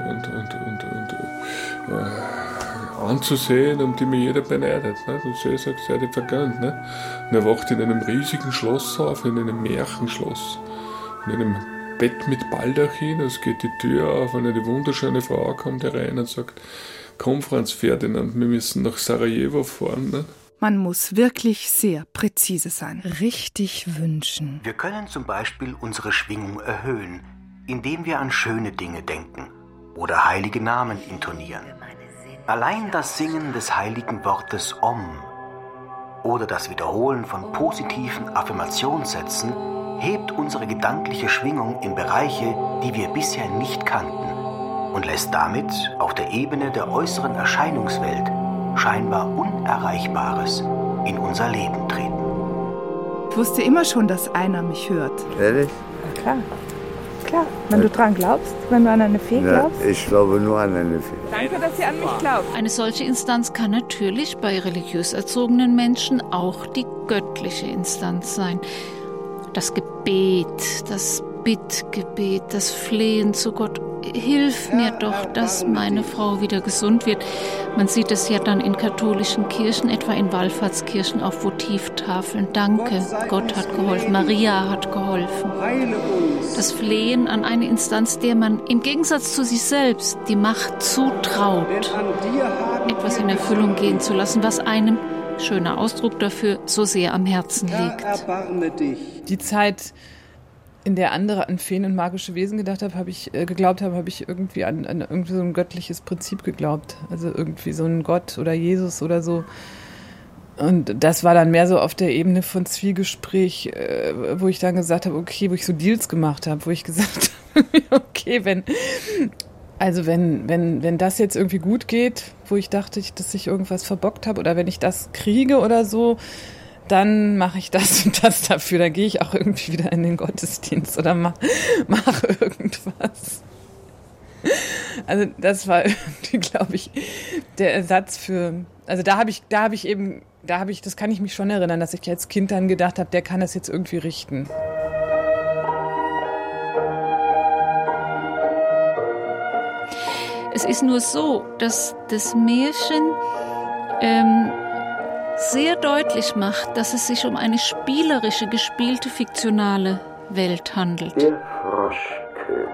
anzusehen, um die mir jeder beneidet. Nicht? Und sie sagt, seid ihr vergönnt. Nicht? Und er wacht in einem riesigen Schloss auf, in einem Märchenschloss, in einem Bett mit Baldachin, es geht die Tür auf und eine wunderschöne Frau kommt herein und sagt, komm Franz Ferdinand, wir müssen nach Sarajevo fahren. Nicht? Man muss wirklich sehr präzise sein. Richtig wünschen. Wir können zum Beispiel unsere Schwingung erhöhen, indem wir an schöne Dinge denken oder heilige Namen intonieren. Allein das Singen des heiligen Wortes Om oder das Wiederholen von positiven Affirmationssätzen hebt unsere gedankliche Schwingung in Bereiche, die wir bisher nicht kannten und lässt damit auf der Ebene der äußeren Erscheinungswelt scheinbar Unerreichbares in unser Leben treten. Ich wusste immer schon, dass einer mich hört. Ehrlich? Na klar. Klar, wenn du dran glaubst, wenn du an eine Fee glaubst. Ja, ich glaube nur an eine Fee. Danke, dass ihr an mich glaubt. Eine solche Instanz kann natürlich bei religiös erzogenen Menschen auch die göttliche Instanz sein. Das Gebet, das Bittgebet, das Flehen zu Gott. Hilf mir doch, dass meine Frau wieder gesund wird. Man sieht es ja dann in katholischen Kirchen, etwa in Wallfahrtskirchen auf Votivtafeln. Danke, Gott hat geholfen, Maria hat geholfen. Das Flehen an eine Instanz, der man im Gegensatz zu sich selbst die Macht zutraut, etwas in Erfüllung gehen zu lassen, was einem, schöner Ausdruck dafür, so sehr am Herzen liegt. Die Zeit, in der andere an Feen und magische Wesen habe ich irgendwie an irgendwie so ein göttliches Prinzip geglaubt. Also irgendwie so ein Gott oder Jesus oder so. Und das war dann mehr so auf der Ebene von Zwiegespräch, wo ich dann gesagt habe, okay, wo ich so Deals gemacht habe, wo ich gesagt habe, okay, Also wenn das jetzt irgendwie gut geht, wo ich dachte, dass ich irgendwas verbockt habe oder wenn ich das kriege oder so, dann mache ich das und das dafür. Dann gehe ich auch irgendwie wieder in den Gottesdienst oder mache irgendwas. Also das war irgendwie, glaube ich, der Ersatz für. Also das kann ich mich schon erinnern, dass ich als Kind dann gedacht habe, der kann das jetzt irgendwie richten. Es ist nur so, dass das Märchen sehr deutlich macht, dass es sich um eine spielerische, gespielte, fiktionale Welt handelt. Der Froschkönig.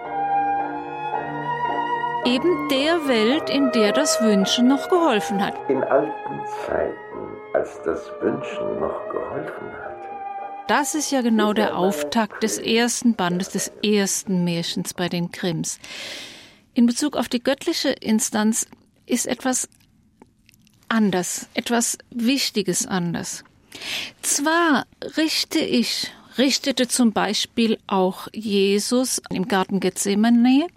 Eben der Welt, in der das Wünschen noch geholfen hat. In alten Zeiten, als das Wünschen noch geholfen hat. Das ist ja genau der Auftakt des ersten Bandes, des ersten Märchens bei den Grimms. In Bezug auf die göttliche Instanz ist etwas anders, etwas Wichtiges anders. Zwar richtete zum Beispiel auch Jesus im Garten Gethsemane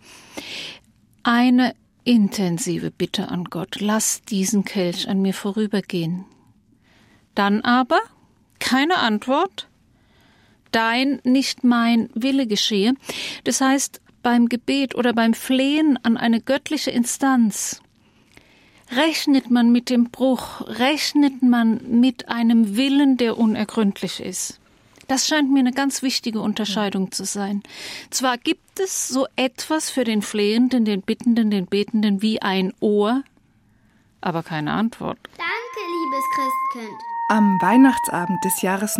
eine intensive Bitte an Gott: Lass diesen Kelch an mir vorübergehen. Dann aber keine Antwort. Dein, nicht mein Wille geschehe. Das heißt, beim Gebet oder beim Flehen an eine göttliche Instanz rechnet man mit dem Bruch, rechnet man mit einem Willen, der unergründlich ist. Das scheint mir eine ganz wichtige Unterscheidung zu sein. Zwar gibt es so etwas für den Flehenden, den Bittenden, den Betenden wie ein Ohr, aber keine Antwort. Danke, liebes Christkind. Am Weihnachtsabend des Jahres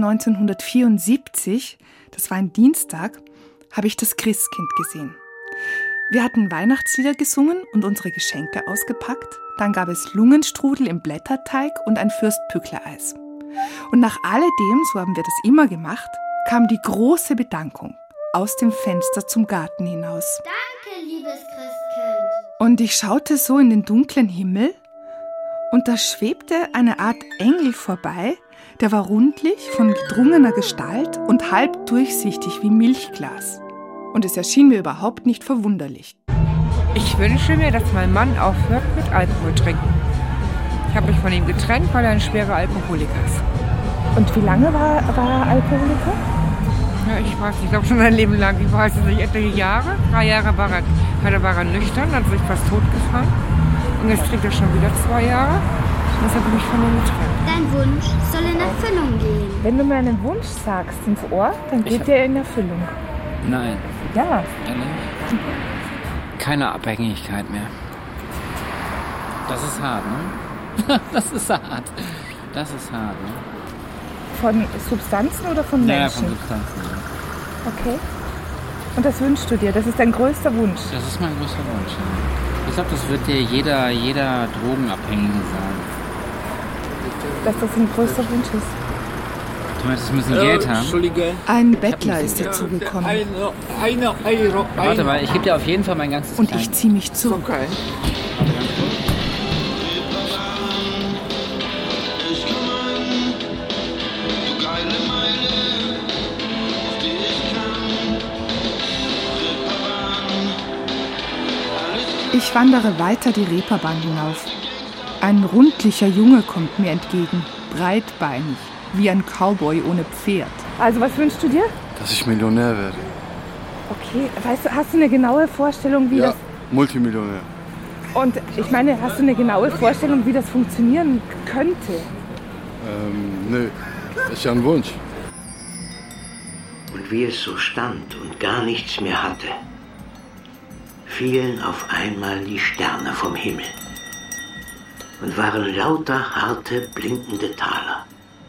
1974, das war ein Dienstag, habe ich das Christkind gesehen. Wir hatten Weihnachtslieder gesungen und unsere Geschenke ausgepackt. Dann gab es Lungenstrudel im Blätterteig und ein Fürstpückler-Eis. Und nach alledem, so haben wir das immer gemacht, kam die große Bedankung aus dem Fenster zum Garten hinaus. Danke, liebes Christkind. Und ich schaute so in den dunklen Himmel und da schwebte eine Art Engel vorbei, der war rundlich, von gedrungener Gestalt und halb durchsichtig wie Milchglas. Und es erschien mir überhaupt nicht verwunderlich. Ich wünsche mir, dass mein Mann aufhört mit Alkohol trinken. Ich habe mich von ihm getrennt, weil er ein schwerer Alkoholiker ist. Und wie lange war er Alkoholiker? Ja, ich weiß nicht, ich glaube schon sein Leben lang. Ich weiß es nicht, etliche Jahre. 3 Jahre war er nüchtern, hat sich fast totgefahren. Und jetzt trinkt er schon wieder 2 Jahre. Und deshalb bin ich von ihm getrennt. Dein Wunsch soll in Erfüllung gehen. Wenn du mir einen Wunsch sagst ins Ohr, dann geht der in Erfüllung. Nein. Ja. Keine Abhängigkeit mehr. Das ist hart, ne? Das ist hart. Das ist hart, ne? Von Substanzen oder von Menschen? Ja, von Substanzen, ja. Okay. Und das wünschst du dir? Das ist dein größter Wunsch? Das ist mein größter Wunsch, ja. Ich glaube, das wird dir jeder Drogenabhängige sagen. Dass das ein größter Wunsch ist? Du möchtest ein bisschen Geld haben? Entschuldige. Ein Bettler ist dazugekommen. Eine Euro. Warte mal, ich gebe dir auf jeden Fall mein ganzes Und Klein. ich ziehe mich zurück. Okay. Ich wandere weiter die Reeperbahn hinauf. Ein rundlicher Junge kommt mir entgegen, breitbeinig, wie ein Cowboy ohne Pferd. Also was wünschst du dir? Dass ich Millionär werde. Okay, weißt du, hast du eine genaue Vorstellung, wie das... Multimillionär. Und ich meine, hast du eine genaue Vorstellung, wie das funktionieren könnte? Nee, das ist ja ein Wunsch. Und wie es so stand und gar nichts mehr hatte, fielen auf einmal die Sterne vom Himmel und waren lauter harte, blinkende Taler.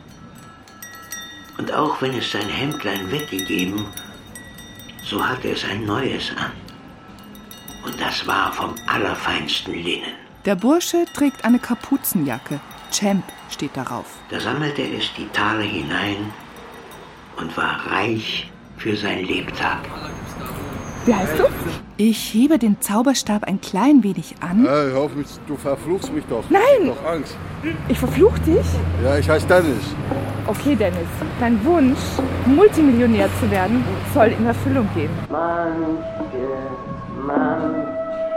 Und auch wenn es sein Hemdlein weggegeben, so hatte es ein neues an. Und das war vom allerfeinsten Linnen. Der Bursche trägt eine Kapuzenjacke. Champ steht darauf. Da sammelte es die Taler hinein und war reich für sein Lebtag. Wie heißt du? Ich hebe den Zauberstab ein klein wenig an. Hey, hör auf mich, du verfluchst mich doch. Nein! Ich hab doch Angst. Ich verfluch dich? Ja, ich heiße Dennis. Okay, Dennis. Dein Wunsch, Multimillionär zu werden, soll in Erfüllung gehen. Manche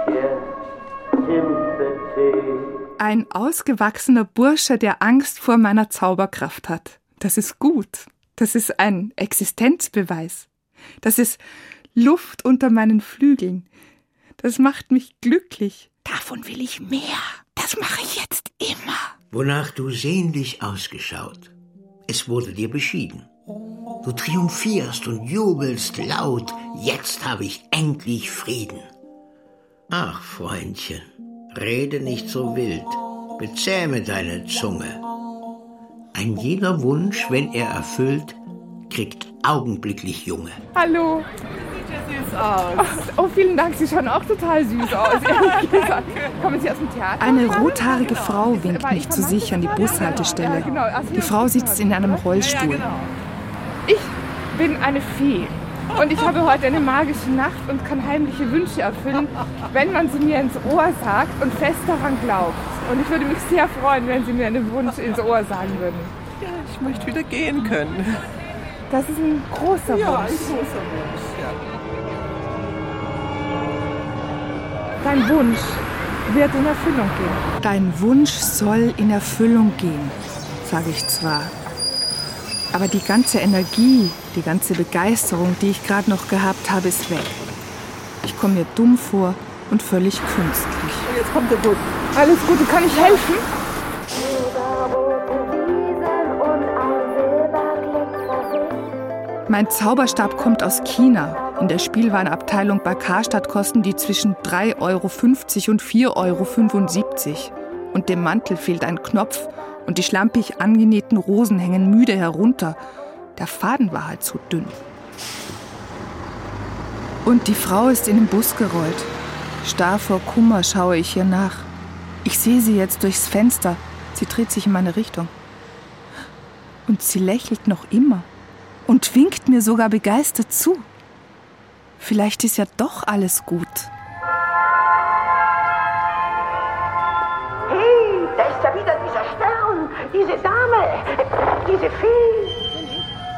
ein ausgewachsener Bursche, der Angst vor meiner Zauberkraft hat. Das ist gut. Das ist ein Existenzbeweis. Das ist Luft unter meinen Flügeln. Das macht mich glücklich. Davon will ich mehr. Das mache ich jetzt immer. Wonach du sehnlich ausgeschaut. Es wurde dir beschieden. Du triumphierst und jubelst laut. Jetzt habe ich endlich Frieden. Ach, Freundchen, rede nicht so wild. Bezähme deine Zunge. Ein jeder Wunsch, wenn er erfüllt, kriegt augenblicklich Junge. Hallo. Sieht ja süß aus. Oh, vielen Dank. Sie schauen auch total süß aus. Kommen Sie aus dem Theater? Eine rothaarige Frau winkt mich zu sich an die Bushaltestelle. Die Frau sitzt in einem Rollstuhl. Ich bin eine Fee. Und ich habe heute eine magische Nacht und kann heimliche Wünsche erfüllen, wenn man sie mir ins Ohr sagt und fest daran glaubt. Und ich würde mich sehr freuen, wenn Sie mir einen Wunsch ins Ohr sagen würden. Ja, ich möchte wieder gehen können. Das ist ein großer Wunsch. Ja, ein großer Wunsch, ja. Dein Wunsch wird in Erfüllung gehen. Dein Wunsch soll in Erfüllung gehen, sage ich zwar. Aber die ganze Energie, die ganze Begeisterung, die ich gerade noch gehabt habe, ist weg. Ich komme mir dumm vor und völlig künstlich. Jetzt kommt der Bus. Alles Gute, kann ich helfen? Mein Zauberstab kommt aus China. In der Spielwarenabteilung bei Karstadt kosten die zwischen 3,50 € und 4,75 €. Und dem Mantel fehlt ein Knopf und die schlampig angenähten Rosen hängen müde herunter. Der Faden war halt so dünn. Und die Frau ist in den Bus gerollt. Starr vor Kummer schaue ich ihr nach. Ich sehe sie jetzt durchs Fenster. Sie dreht sich in meine Richtung. Und sie lächelt noch immer. Und winkt mir sogar begeistert zu. Vielleicht ist ja doch alles gut. Hey, da ist ja wieder dieser Stern, diese Dame, diese Fee.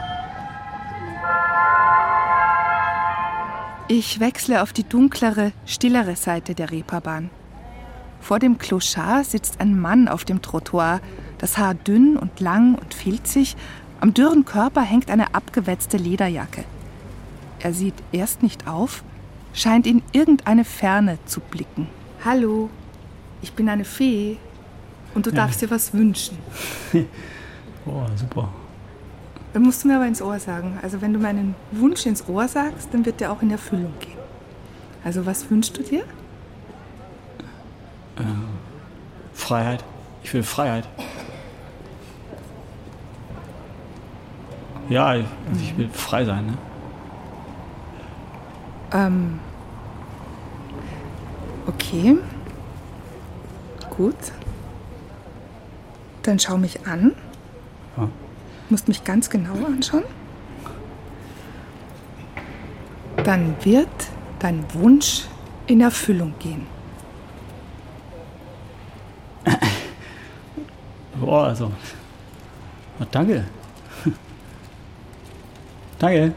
Ich wechsle auf die dunklere, stillere Seite der Reeperbahn. Vor dem Clochard sitzt ein Mann auf dem Trottoir, das Haar dünn und lang und filzig. Am dürren Körper hängt eine abgewetzte Lederjacke. Er sieht erst nicht auf, scheint in irgendeine Ferne zu blicken. Hallo, ich bin eine Fee und du darfst dir was wünschen. Oh, super. Dann musst du mir aber ins Ohr sagen. Also wenn du meinen Wunsch ins Ohr sagst, dann wird der auch in Erfüllung gehen. Also was wünschst du dir? Freiheit. Ich will Freiheit. Ja, ich will frei sein, ne? Okay. Gut. Dann schau mich an. Ja. Du musst mich ganz genau anschauen. Dann wird dein Wunsch in Erfüllung gehen. Boah, also. Oh, danke. Danke.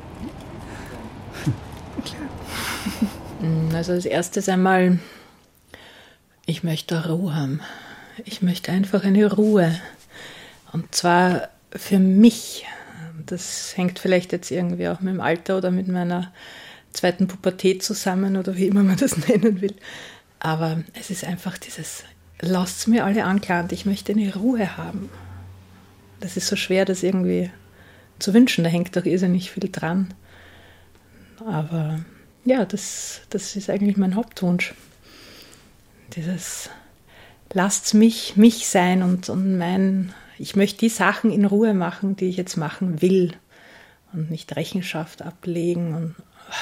Also als erstes einmal, ich möchte Ruhe haben. Ich möchte einfach eine Ruhe. Und zwar für mich. Das hängt vielleicht jetzt irgendwie auch mit dem Alter oder mit meiner zweiten Pubertät zusammen oder wie immer man das nennen will. Aber es ist einfach dieses, lasst mir alle anklagen, ich möchte eine Ruhe haben. Das ist so schwer, das irgendwie zu wünschen. Da hängt doch irrsinnig viel dran. Aber ja, das ist eigentlich mein Hauptwunsch. Dieses, lasst mich sein und ich möchte die Sachen in Ruhe machen, die ich jetzt machen will und nicht Rechenschaft ablegen. Und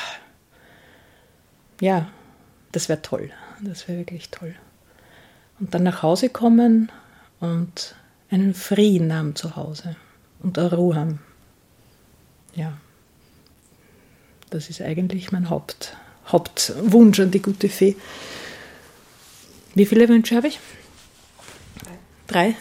ja, das wäre toll. Das wäre wirklich toll. Und dann nach Hause kommen und einen Frieden haben zu Hause und eine Ruhe haben. Ja, das ist eigentlich mein Hauptwunsch an die gute Fee. Wie viele Wünsche habe ich? 3.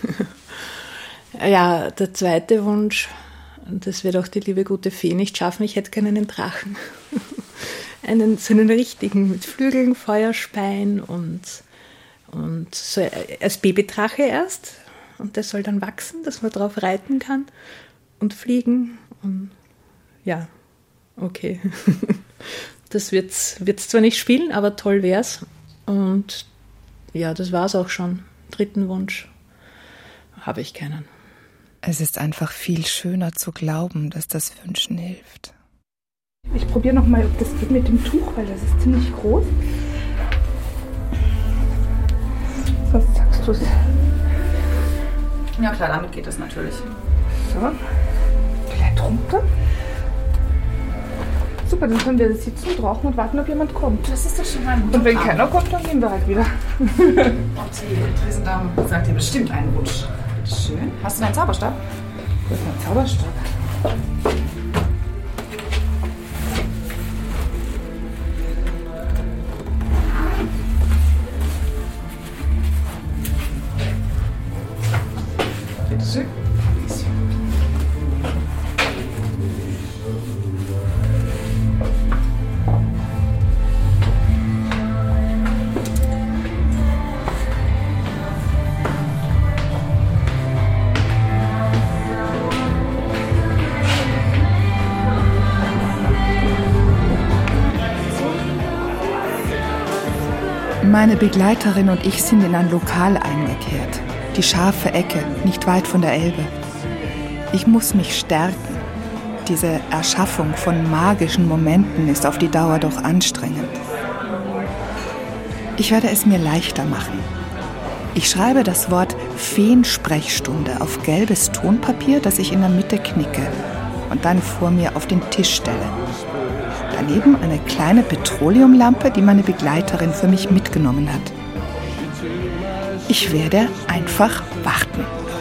Ja, der zweite Wunsch, das wird auch die liebe gute Fee nicht schaffen, ich hätte gerne einen Drachen. So einen richtigen, mit Flügeln, Feuerspein und Und so als Babydrache erst. Und das soll dann wachsen, dass man drauf reiten kann und fliegen. Und ja, okay. Das wird's zwar nicht spielen, aber toll wär's. Und ja, das war's auch schon. 3. Wunsch habe ich keinen. Es ist einfach viel schöner zu glauben, dass das Wünschen hilft. Ich probiere noch mal, ob das geht mit dem Tuch, weil das ist ziemlich groß. Was sagst du? Ja klar, damit geht es natürlich. So, vielleicht runter. Super, dann können wir sitzen und rauchen und warten, ob jemand kommt. Das ist doch schon mal ein guter Und wenn Plan. keiner kommt, dann gehen wir halt wieder. Und die Tresendame sagt dir bestimmt einen Wunsch. Schön. Hast du deinen Zauberstab? Wo ist mein Zauberstab? Bitte schön. Meine Begleiterin und ich sind in ein Lokal eingekehrt. Die scharfe Ecke, nicht weit von der Elbe. Ich muss mich stärken. Diese Erschaffung von magischen Momenten ist auf die Dauer doch anstrengend. Ich werde es mir leichter machen. Ich schreibe das Wort Feensprechstunde auf gelbes Tonpapier, das ich in der Mitte knicke und dann vor mir auf den Tisch stelle. Daneben eine kleine Petroleumlampe, die meine Begleiterin für mich mitgenommen hat. Ich werde einfach warten.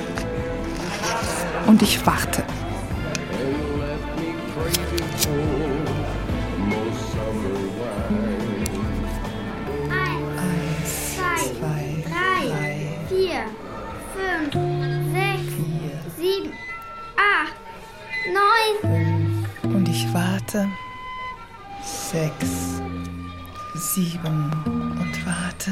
Und ich warte. Eins, zwei, drei, 4, 5, 6, 7, 8, 9. Und ich warte. 6, 7 und warte.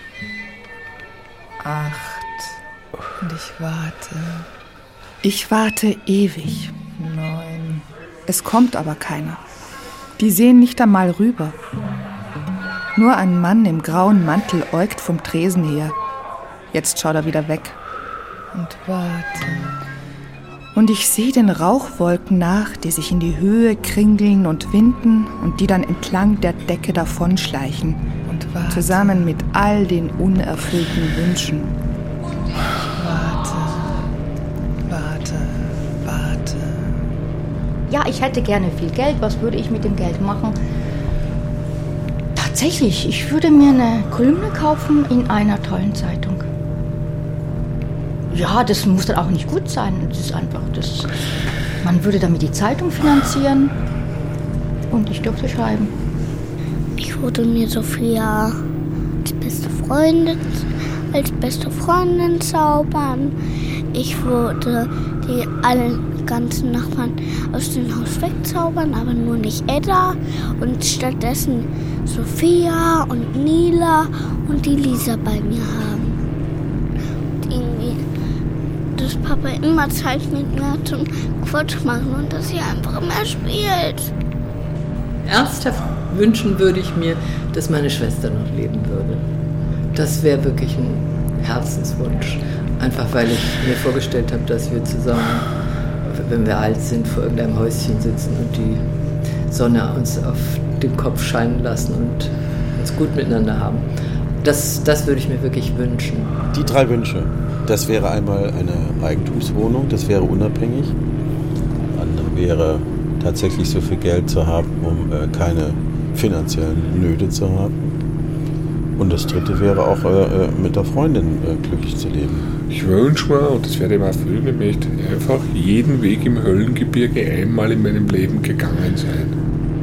8 und ich warte. Ich warte ewig. 9. Es kommt aber keiner. Die sehen nicht einmal rüber. Nur ein Mann im grauen Mantel äugt vom Tresen her. Jetzt schaut er wieder weg. Und warte. Und ich sehe den Rauchwolken nach, die sich in die Höhe kringeln und winden und die dann entlang der Decke davonschleichen. Und warte. Zusammen mit all den unerfüllten Wünschen. Warte. Ja, ich hätte gerne viel Geld. Was würde ich mit dem Geld machen? Tatsächlich, ich würde mir eine Kolumne kaufen in einer tollen Zeitung. Ja, das muss dann auch nicht gut sein. Das ist einfach das. Man würde damit die Zeitung finanzieren und ich dürfte schreiben. Ich würde mir Sophia als beste Freundin zaubern. Ich würde die alle ganzen Nachbarn aus dem Haus wegzaubern, aber nur nicht Edda. Und stattdessen Sophia und Nila und die Lisa bei mir haben. Dass Papa immer Zeit mit mir hat zum Quatsch machen und dass sie einfach immer spielt. Ernsthaft wünschen würde ich mir, dass meine Schwester noch leben würde. Das wäre wirklich ein Herzenswunsch. Einfach weil ich mir vorgestellt habe, dass wir zusammen, wenn wir alt sind, vor irgendeinem Häuschen sitzen und die Sonne uns auf den Kopf scheinen lassen und uns gut miteinander haben. Das würde ich mir wirklich wünschen. Die 3 Wünsche. Das wäre einmal eine Eigentumswohnung, das wäre unabhängig. Das andere wäre tatsächlich so viel Geld zu haben, um keine finanziellen Nöte zu haben. Und das dritte wäre auch mit der Freundin glücklich zu leben. Ich wünsche mir, und das werde ich mir erfüllen, ich möchte einfach jeden Weg im Höllengebirge einmal in meinem Leben gegangen sein.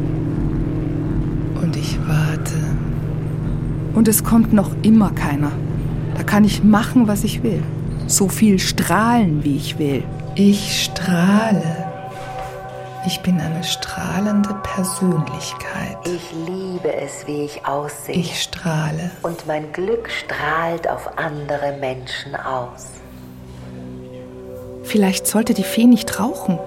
Und ich warte. Und es kommt noch immer keiner. Da kann ich machen, was ich will. So viel strahlen, wie ich will. Ich strahle. Ich bin eine strahlende Persönlichkeit. Ich liebe es, wie ich aussehe. Ich strahle. Und mein Glück strahlt auf andere Menschen aus. Vielleicht sollte die Fee nicht rauchen.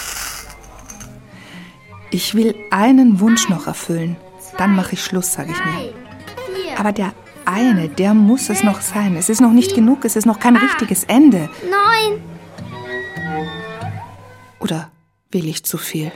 Ich will einen Wunsch noch erfüllen. Dann mache ich Schluss, sage ich mir. Aber der eine, der muss es noch sein. Es ist noch nicht genug, es ist noch kein richtiges Ende. 9. Oder will ich zu viel?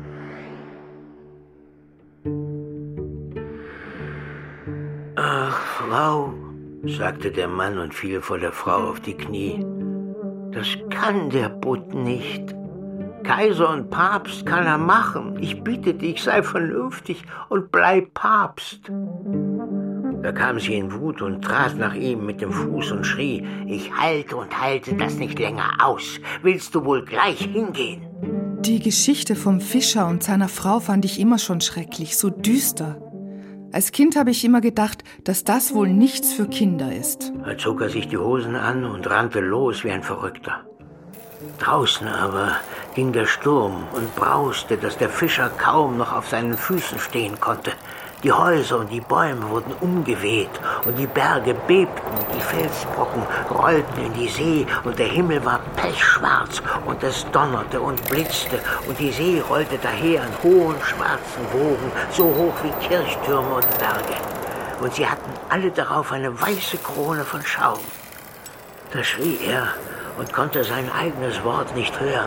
Ach, Frau, sagte der Mann und fiel vor der Frau auf die Knie. Das kann der Bund nicht. Kaiser und Papst kann er machen. Ich bitte dich, sei vernünftig und bleib Papst. Da kam sie in Wut und trat nach ihm mit dem Fuß und schrie, ich halte und halte das nicht länger aus. Willst du wohl gleich hingehen? Die Geschichte vom Fischer und seiner Frau fand ich immer schon schrecklich, so düster. Als Kind habe ich immer gedacht, dass das wohl nichts für Kinder ist. Da zog er sich die Hosen an und rannte los wie ein Verrückter. Draußen aber ging der Sturm und brauste, dass der Fischer kaum noch auf seinen Füßen stehen konnte. Die Häuser und die Bäume wurden umgeweht und die Berge bebten, die Felsbrocken rollten in die See und der Himmel war pechschwarz und es donnerte und blitzte und die See rollte daher in hohen schwarzen Wogen, so hoch wie Kirchtürme und Berge. Und sie hatten alle darauf eine weiße Krone von Schaum. Da schrie er und konnte sein eigenes Wort nicht hören.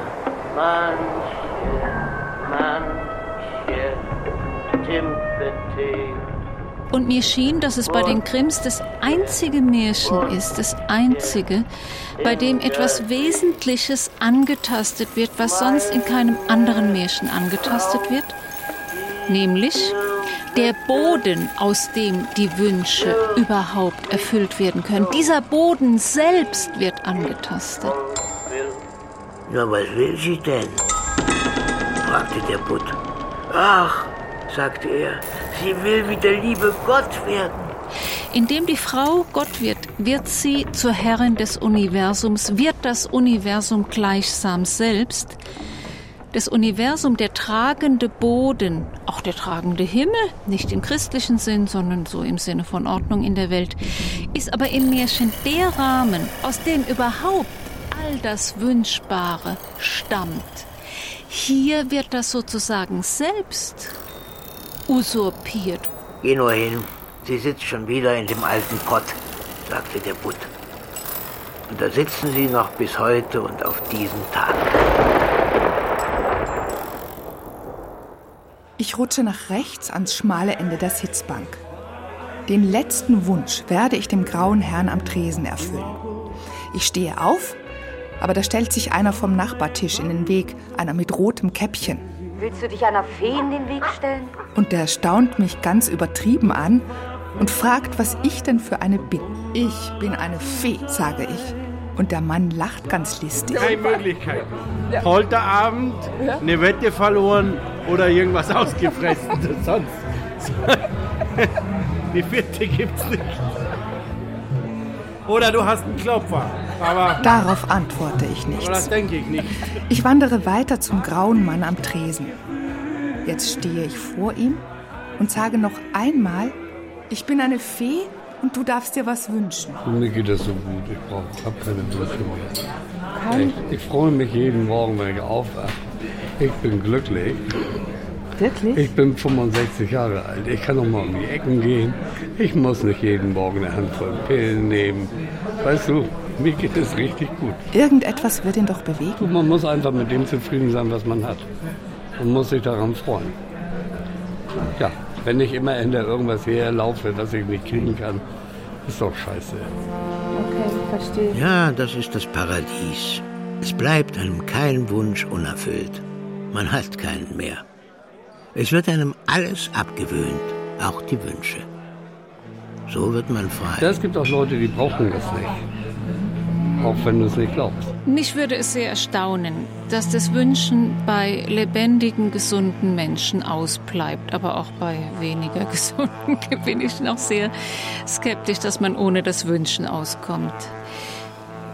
Manche Sympathie. Und mir schien, dass es bei den Grimms das einzige Märchen ist, das einzige, bei dem etwas Wesentliches angetastet wird, was sonst in keinem anderen Märchen angetastet wird, nämlich der Boden, aus dem die Wünsche überhaupt erfüllt werden können. Dieser Boden selbst wird angetastet. Na, was will sie denn? Fragte der Butt. Ach, sagte er, sie will wie der liebe Gott werden. Indem die Frau Gott wird, wird sie zur Herrin des Universums, wird das Universum gleichsam selbst. Das Universum, der tragende Boden, auch der tragende Himmel, nicht im christlichen Sinn, sondern so im Sinne von Ordnung in der Welt, ist aber im Märchen der Rahmen, aus dem überhaupt all das Wünschbare stammt. Hier wird das sozusagen selbst usurpiert. Geh nur hin, sie sitzt schon wieder in dem alten Pott, sagte der Butt. Und da sitzen sie noch bis heute und auf diesen Tag. Ich rutsche nach rechts ans schmale Ende der Sitzbank. Den letzten Wunsch werde ich dem grauen Herrn am Tresen erfüllen. Ich stehe auf, aber da stellt sich einer vom Nachbartisch in den Weg, einer mit rotem Käppchen. Willst du dich einer Fee in den Weg stellen? Und der staunt mich ganz übertrieben an und fragt, was ich denn für eine bin. Ich bin eine Fee, sage ich. Und der Mann lacht ganz listig. Keine Möglichkeit. Polterabend, eine Wette verloren oder irgendwas ausgefressen. Sonst. Die vierte gibt's nicht. Oder du hast einen Klopfer. Aber darauf antworte ich nichts. Aber das denke ich nicht. Ich wandere weiter zum grauen Mann am Tresen. Jetzt stehe ich vor ihm und sage noch einmal, ich bin eine Fee und du darfst dir was wünschen. Mir geht das so gut, ich habe keine Wünsche mehr. Ich freue mich jeden Morgen, wenn ich aufwache. Ich bin glücklich. Wirklich? Ich bin 65 Jahre alt. Ich kann noch mal um die Ecken gehen. Ich muss nicht jeden Morgen eine Handvoll Pillen nehmen. Weißt du, mir geht es richtig gut. Irgendetwas wird ihn doch bewegen. Man muss einfach mit dem zufrieden sein, was man hat. Und muss sich daran freuen. Ja, wenn ich immer hinter irgendwas herlaufe, das ich nicht kriegen kann, ist doch scheiße. Okay, verstehe. Ja, das ist das Paradies. Es bleibt einem kein Wunsch unerfüllt. Man hat keinen mehr. Es wird einem alles abgewöhnt, auch die Wünsche. So wird man frei. Es gibt auch Leute, die brauchen das nicht. Auch wenn du es nicht glaubst. Mich würde es sehr erstaunen, dass das Wünschen bei lebendigen, gesunden Menschen ausbleibt. Aber auch bei weniger gesunden bin ich noch sehr skeptisch, dass man ohne das Wünschen auskommt.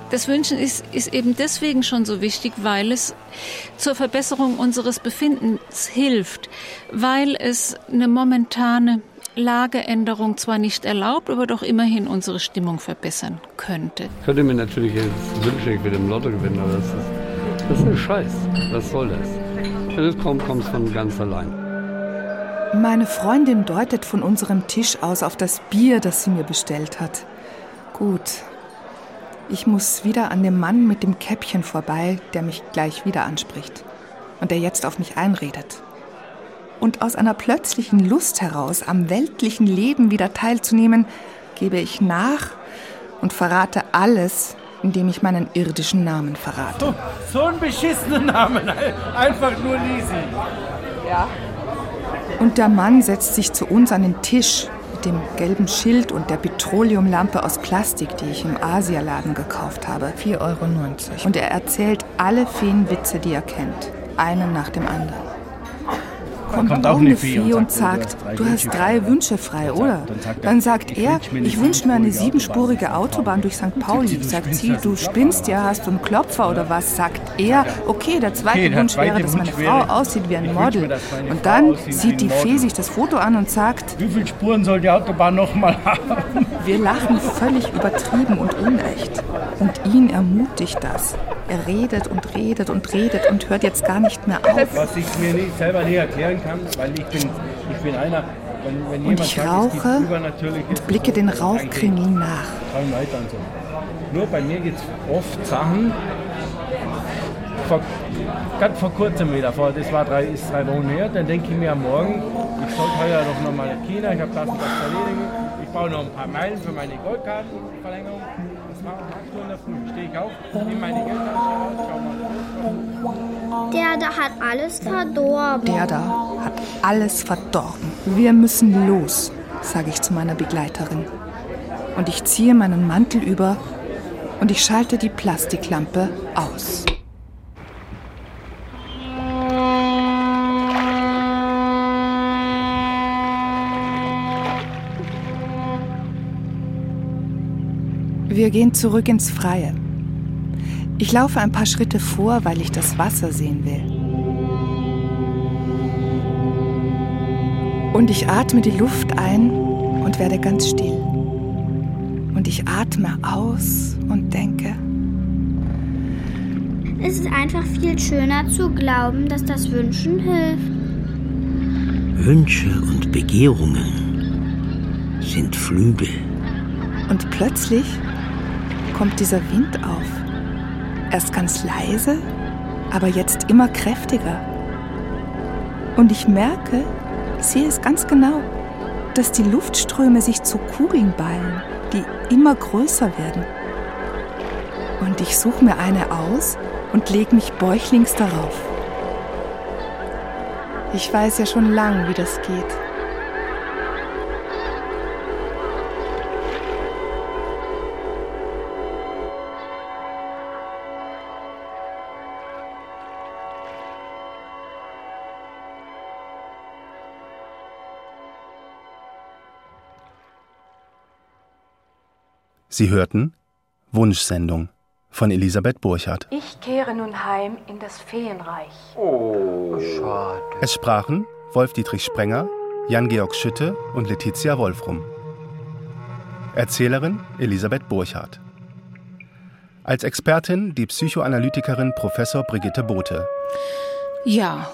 Das Wünschen ist eben deswegen schon so wichtig, weil es zur Verbesserung unseres Befindens hilft, weil es eine momentane Lageänderung zwar nicht erlaubt, aber doch immerhin unsere Stimmung verbessern könnte. Ich könnte mir natürlich jetzt wünschen, ich will im Lotto gewinnen, aber das ist ein Scheiß. Was soll das? Wenn es kommt, kommt es von ganz allein. Meine Freundin deutet von unserem Tisch aus auf das Bier, das sie mir bestellt hat. Gut. Ich muss wieder an dem Mann mit dem Käppchen vorbei, der mich gleich wieder anspricht und der jetzt auf mich einredet. Und aus einer plötzlichen Lust heraus, am weltlichen Leben wieder teilzunehmen, gebe ich nach und verrate alles, indem ich meinen irdischen Namen verrate. So einen beschissenen Namen, einfach nur Lisi. Ja. Und der Mann setzt sich zu uns an den Tisch mit dem gelben Schild und der Petroleumlampe aus Plastik, die ich im Asialaden gekauft habe. 4,90 €. Und er erzählt alle Feenwitze, die er kennt. Einen nach dem anderen. Kommt auch eine Fee und sagt, du hast 3 Wünsche frei, oder? Dann sagt er, ich wünsche mir eine 7-spurige Autobahn durch St. Pauli. Sagt sie, du spinnst ja, hast du einen Klopfer oder was? Sagt er, okay, der zweite Wunsch wäre, dass meine Frau aussieht wie ein Model. Und dann sieht die Fee sich das Foto an und sagt, wie viele Spuren soll die Autobahn noch mal haben? Wir lachen völlig übertrieben und unecht. Und ihn ermutigt das. Er redet und redet und redet und hört jetzt gar nicht mehr auf. Was ich mir nicht selber nicht erklären kann, weil ich bin einer, wenn und ich rauche und blicke den Rauchkringeln nach. Nur bei mir gibt es oft Sachen, ganz vor kurzem wieder, das war 3 Wochen her, dann denke ich mir am Morgen, ich sollte heuer noch mal nach China, ich habe das und das zu erledigen, ich baue noch ein paar Meilen für meine Goldkartenverlängerung. Das war um 8 Uhr in der Früh. Stehe ich auf, nehme meine Geldtasche raus, schau mal. Der da hat alles verdorben. Der da hat alles verdorben. Wir müssen los, sage ich zu meiner Begleiterin. Und ich ziehe meinen Mantel über und ich schalte die Plastiklampe aus. Wir gehen zurück ins Freie. Ich laufe ein paar Schritte vor, weil ich das Wasser sehen will. Und ich atme die Luft ein und werde ganz still. Und ich atme aus und denke, es ist einfach viel schöner zu glauben, dass das Wünschen hilft. Wünsche und Begehrungen sind Flügel. Und plötzlich kommt dieser Wind auf. Erst ganz leise, aber jetzt immer kräftiger. Und ich merke, sehe es ganz genau, dass die Luftströme sich zu Kugeln ballen, die immer größer werden. Und ich suche mir eine aus und lege mich bäuchlings darauf. Ich weiß ja schon lang, wie das geht. Sie hörten Wunschsendung von Elisabeth Burchardt. Ich kehre nun heim in das Feenreich. Oh, schade. Es sprachen Wolf-Dietrich Sprenger, Jan-Georg Schütte und Letizia Wolfrum. Erzählerin Elisabeth Burchardt. Als Expertin die Psychoanalytikerin Professor Brigitte Bothe. Ja.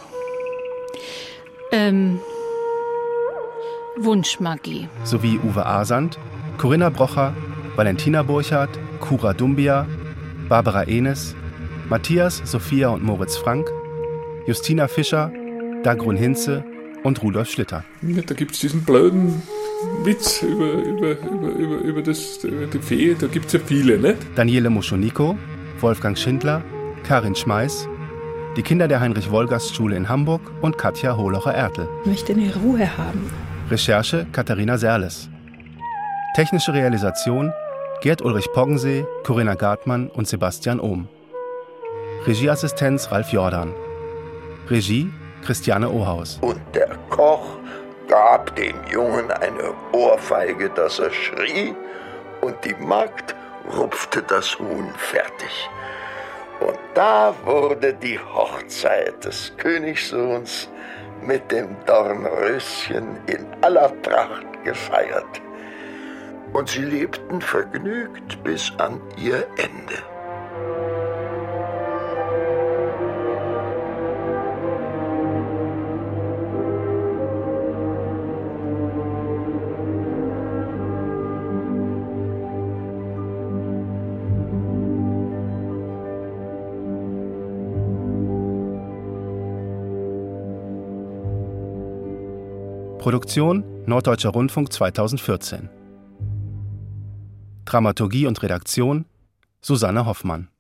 Wunschmagie. Sowie Uwe Asand, Corinna Brocher, Valentina Burchardt, Kura Dumbia, Barbara Enes, Matthias, Sophia und Moritz Frank, Justina Fischer, Dagrun Hinze und Rudolf Schlitter. Ja, da gibt es diesen blöden Witz über die Fee, da gibt es ja viele, ne? Daniele Moschoniko, Wolfgang Schindler, Karin Schmeiß, die Kinder der Heinrich-Wolgast-Schule in Hamburg und Katja Holocher-Ertl. Ich möchte eine Ruhe haben. Recherche Katharina Serles. Technische Realisation Gerd Ulrich Poggensee, Corinna Gartmann und Sebastian Ohm. Regieassistenz Ralf Jordan. Regie Christiane Ohaus. Und der Koch gab dem Jungen eine Ohrfeige, dass er schrie, und die Magd rupfte das Huhn fertig. Und da wurde die Hochzeit des Königssohns mit dem Dornröschen in aller Pracht gefeiert. Und sie lebten vergnügt bis an ihr Ende. Produktion Norddeutscher Rundfunk 2014. Dramaturgie und Redaktion Susanne Hoffmann.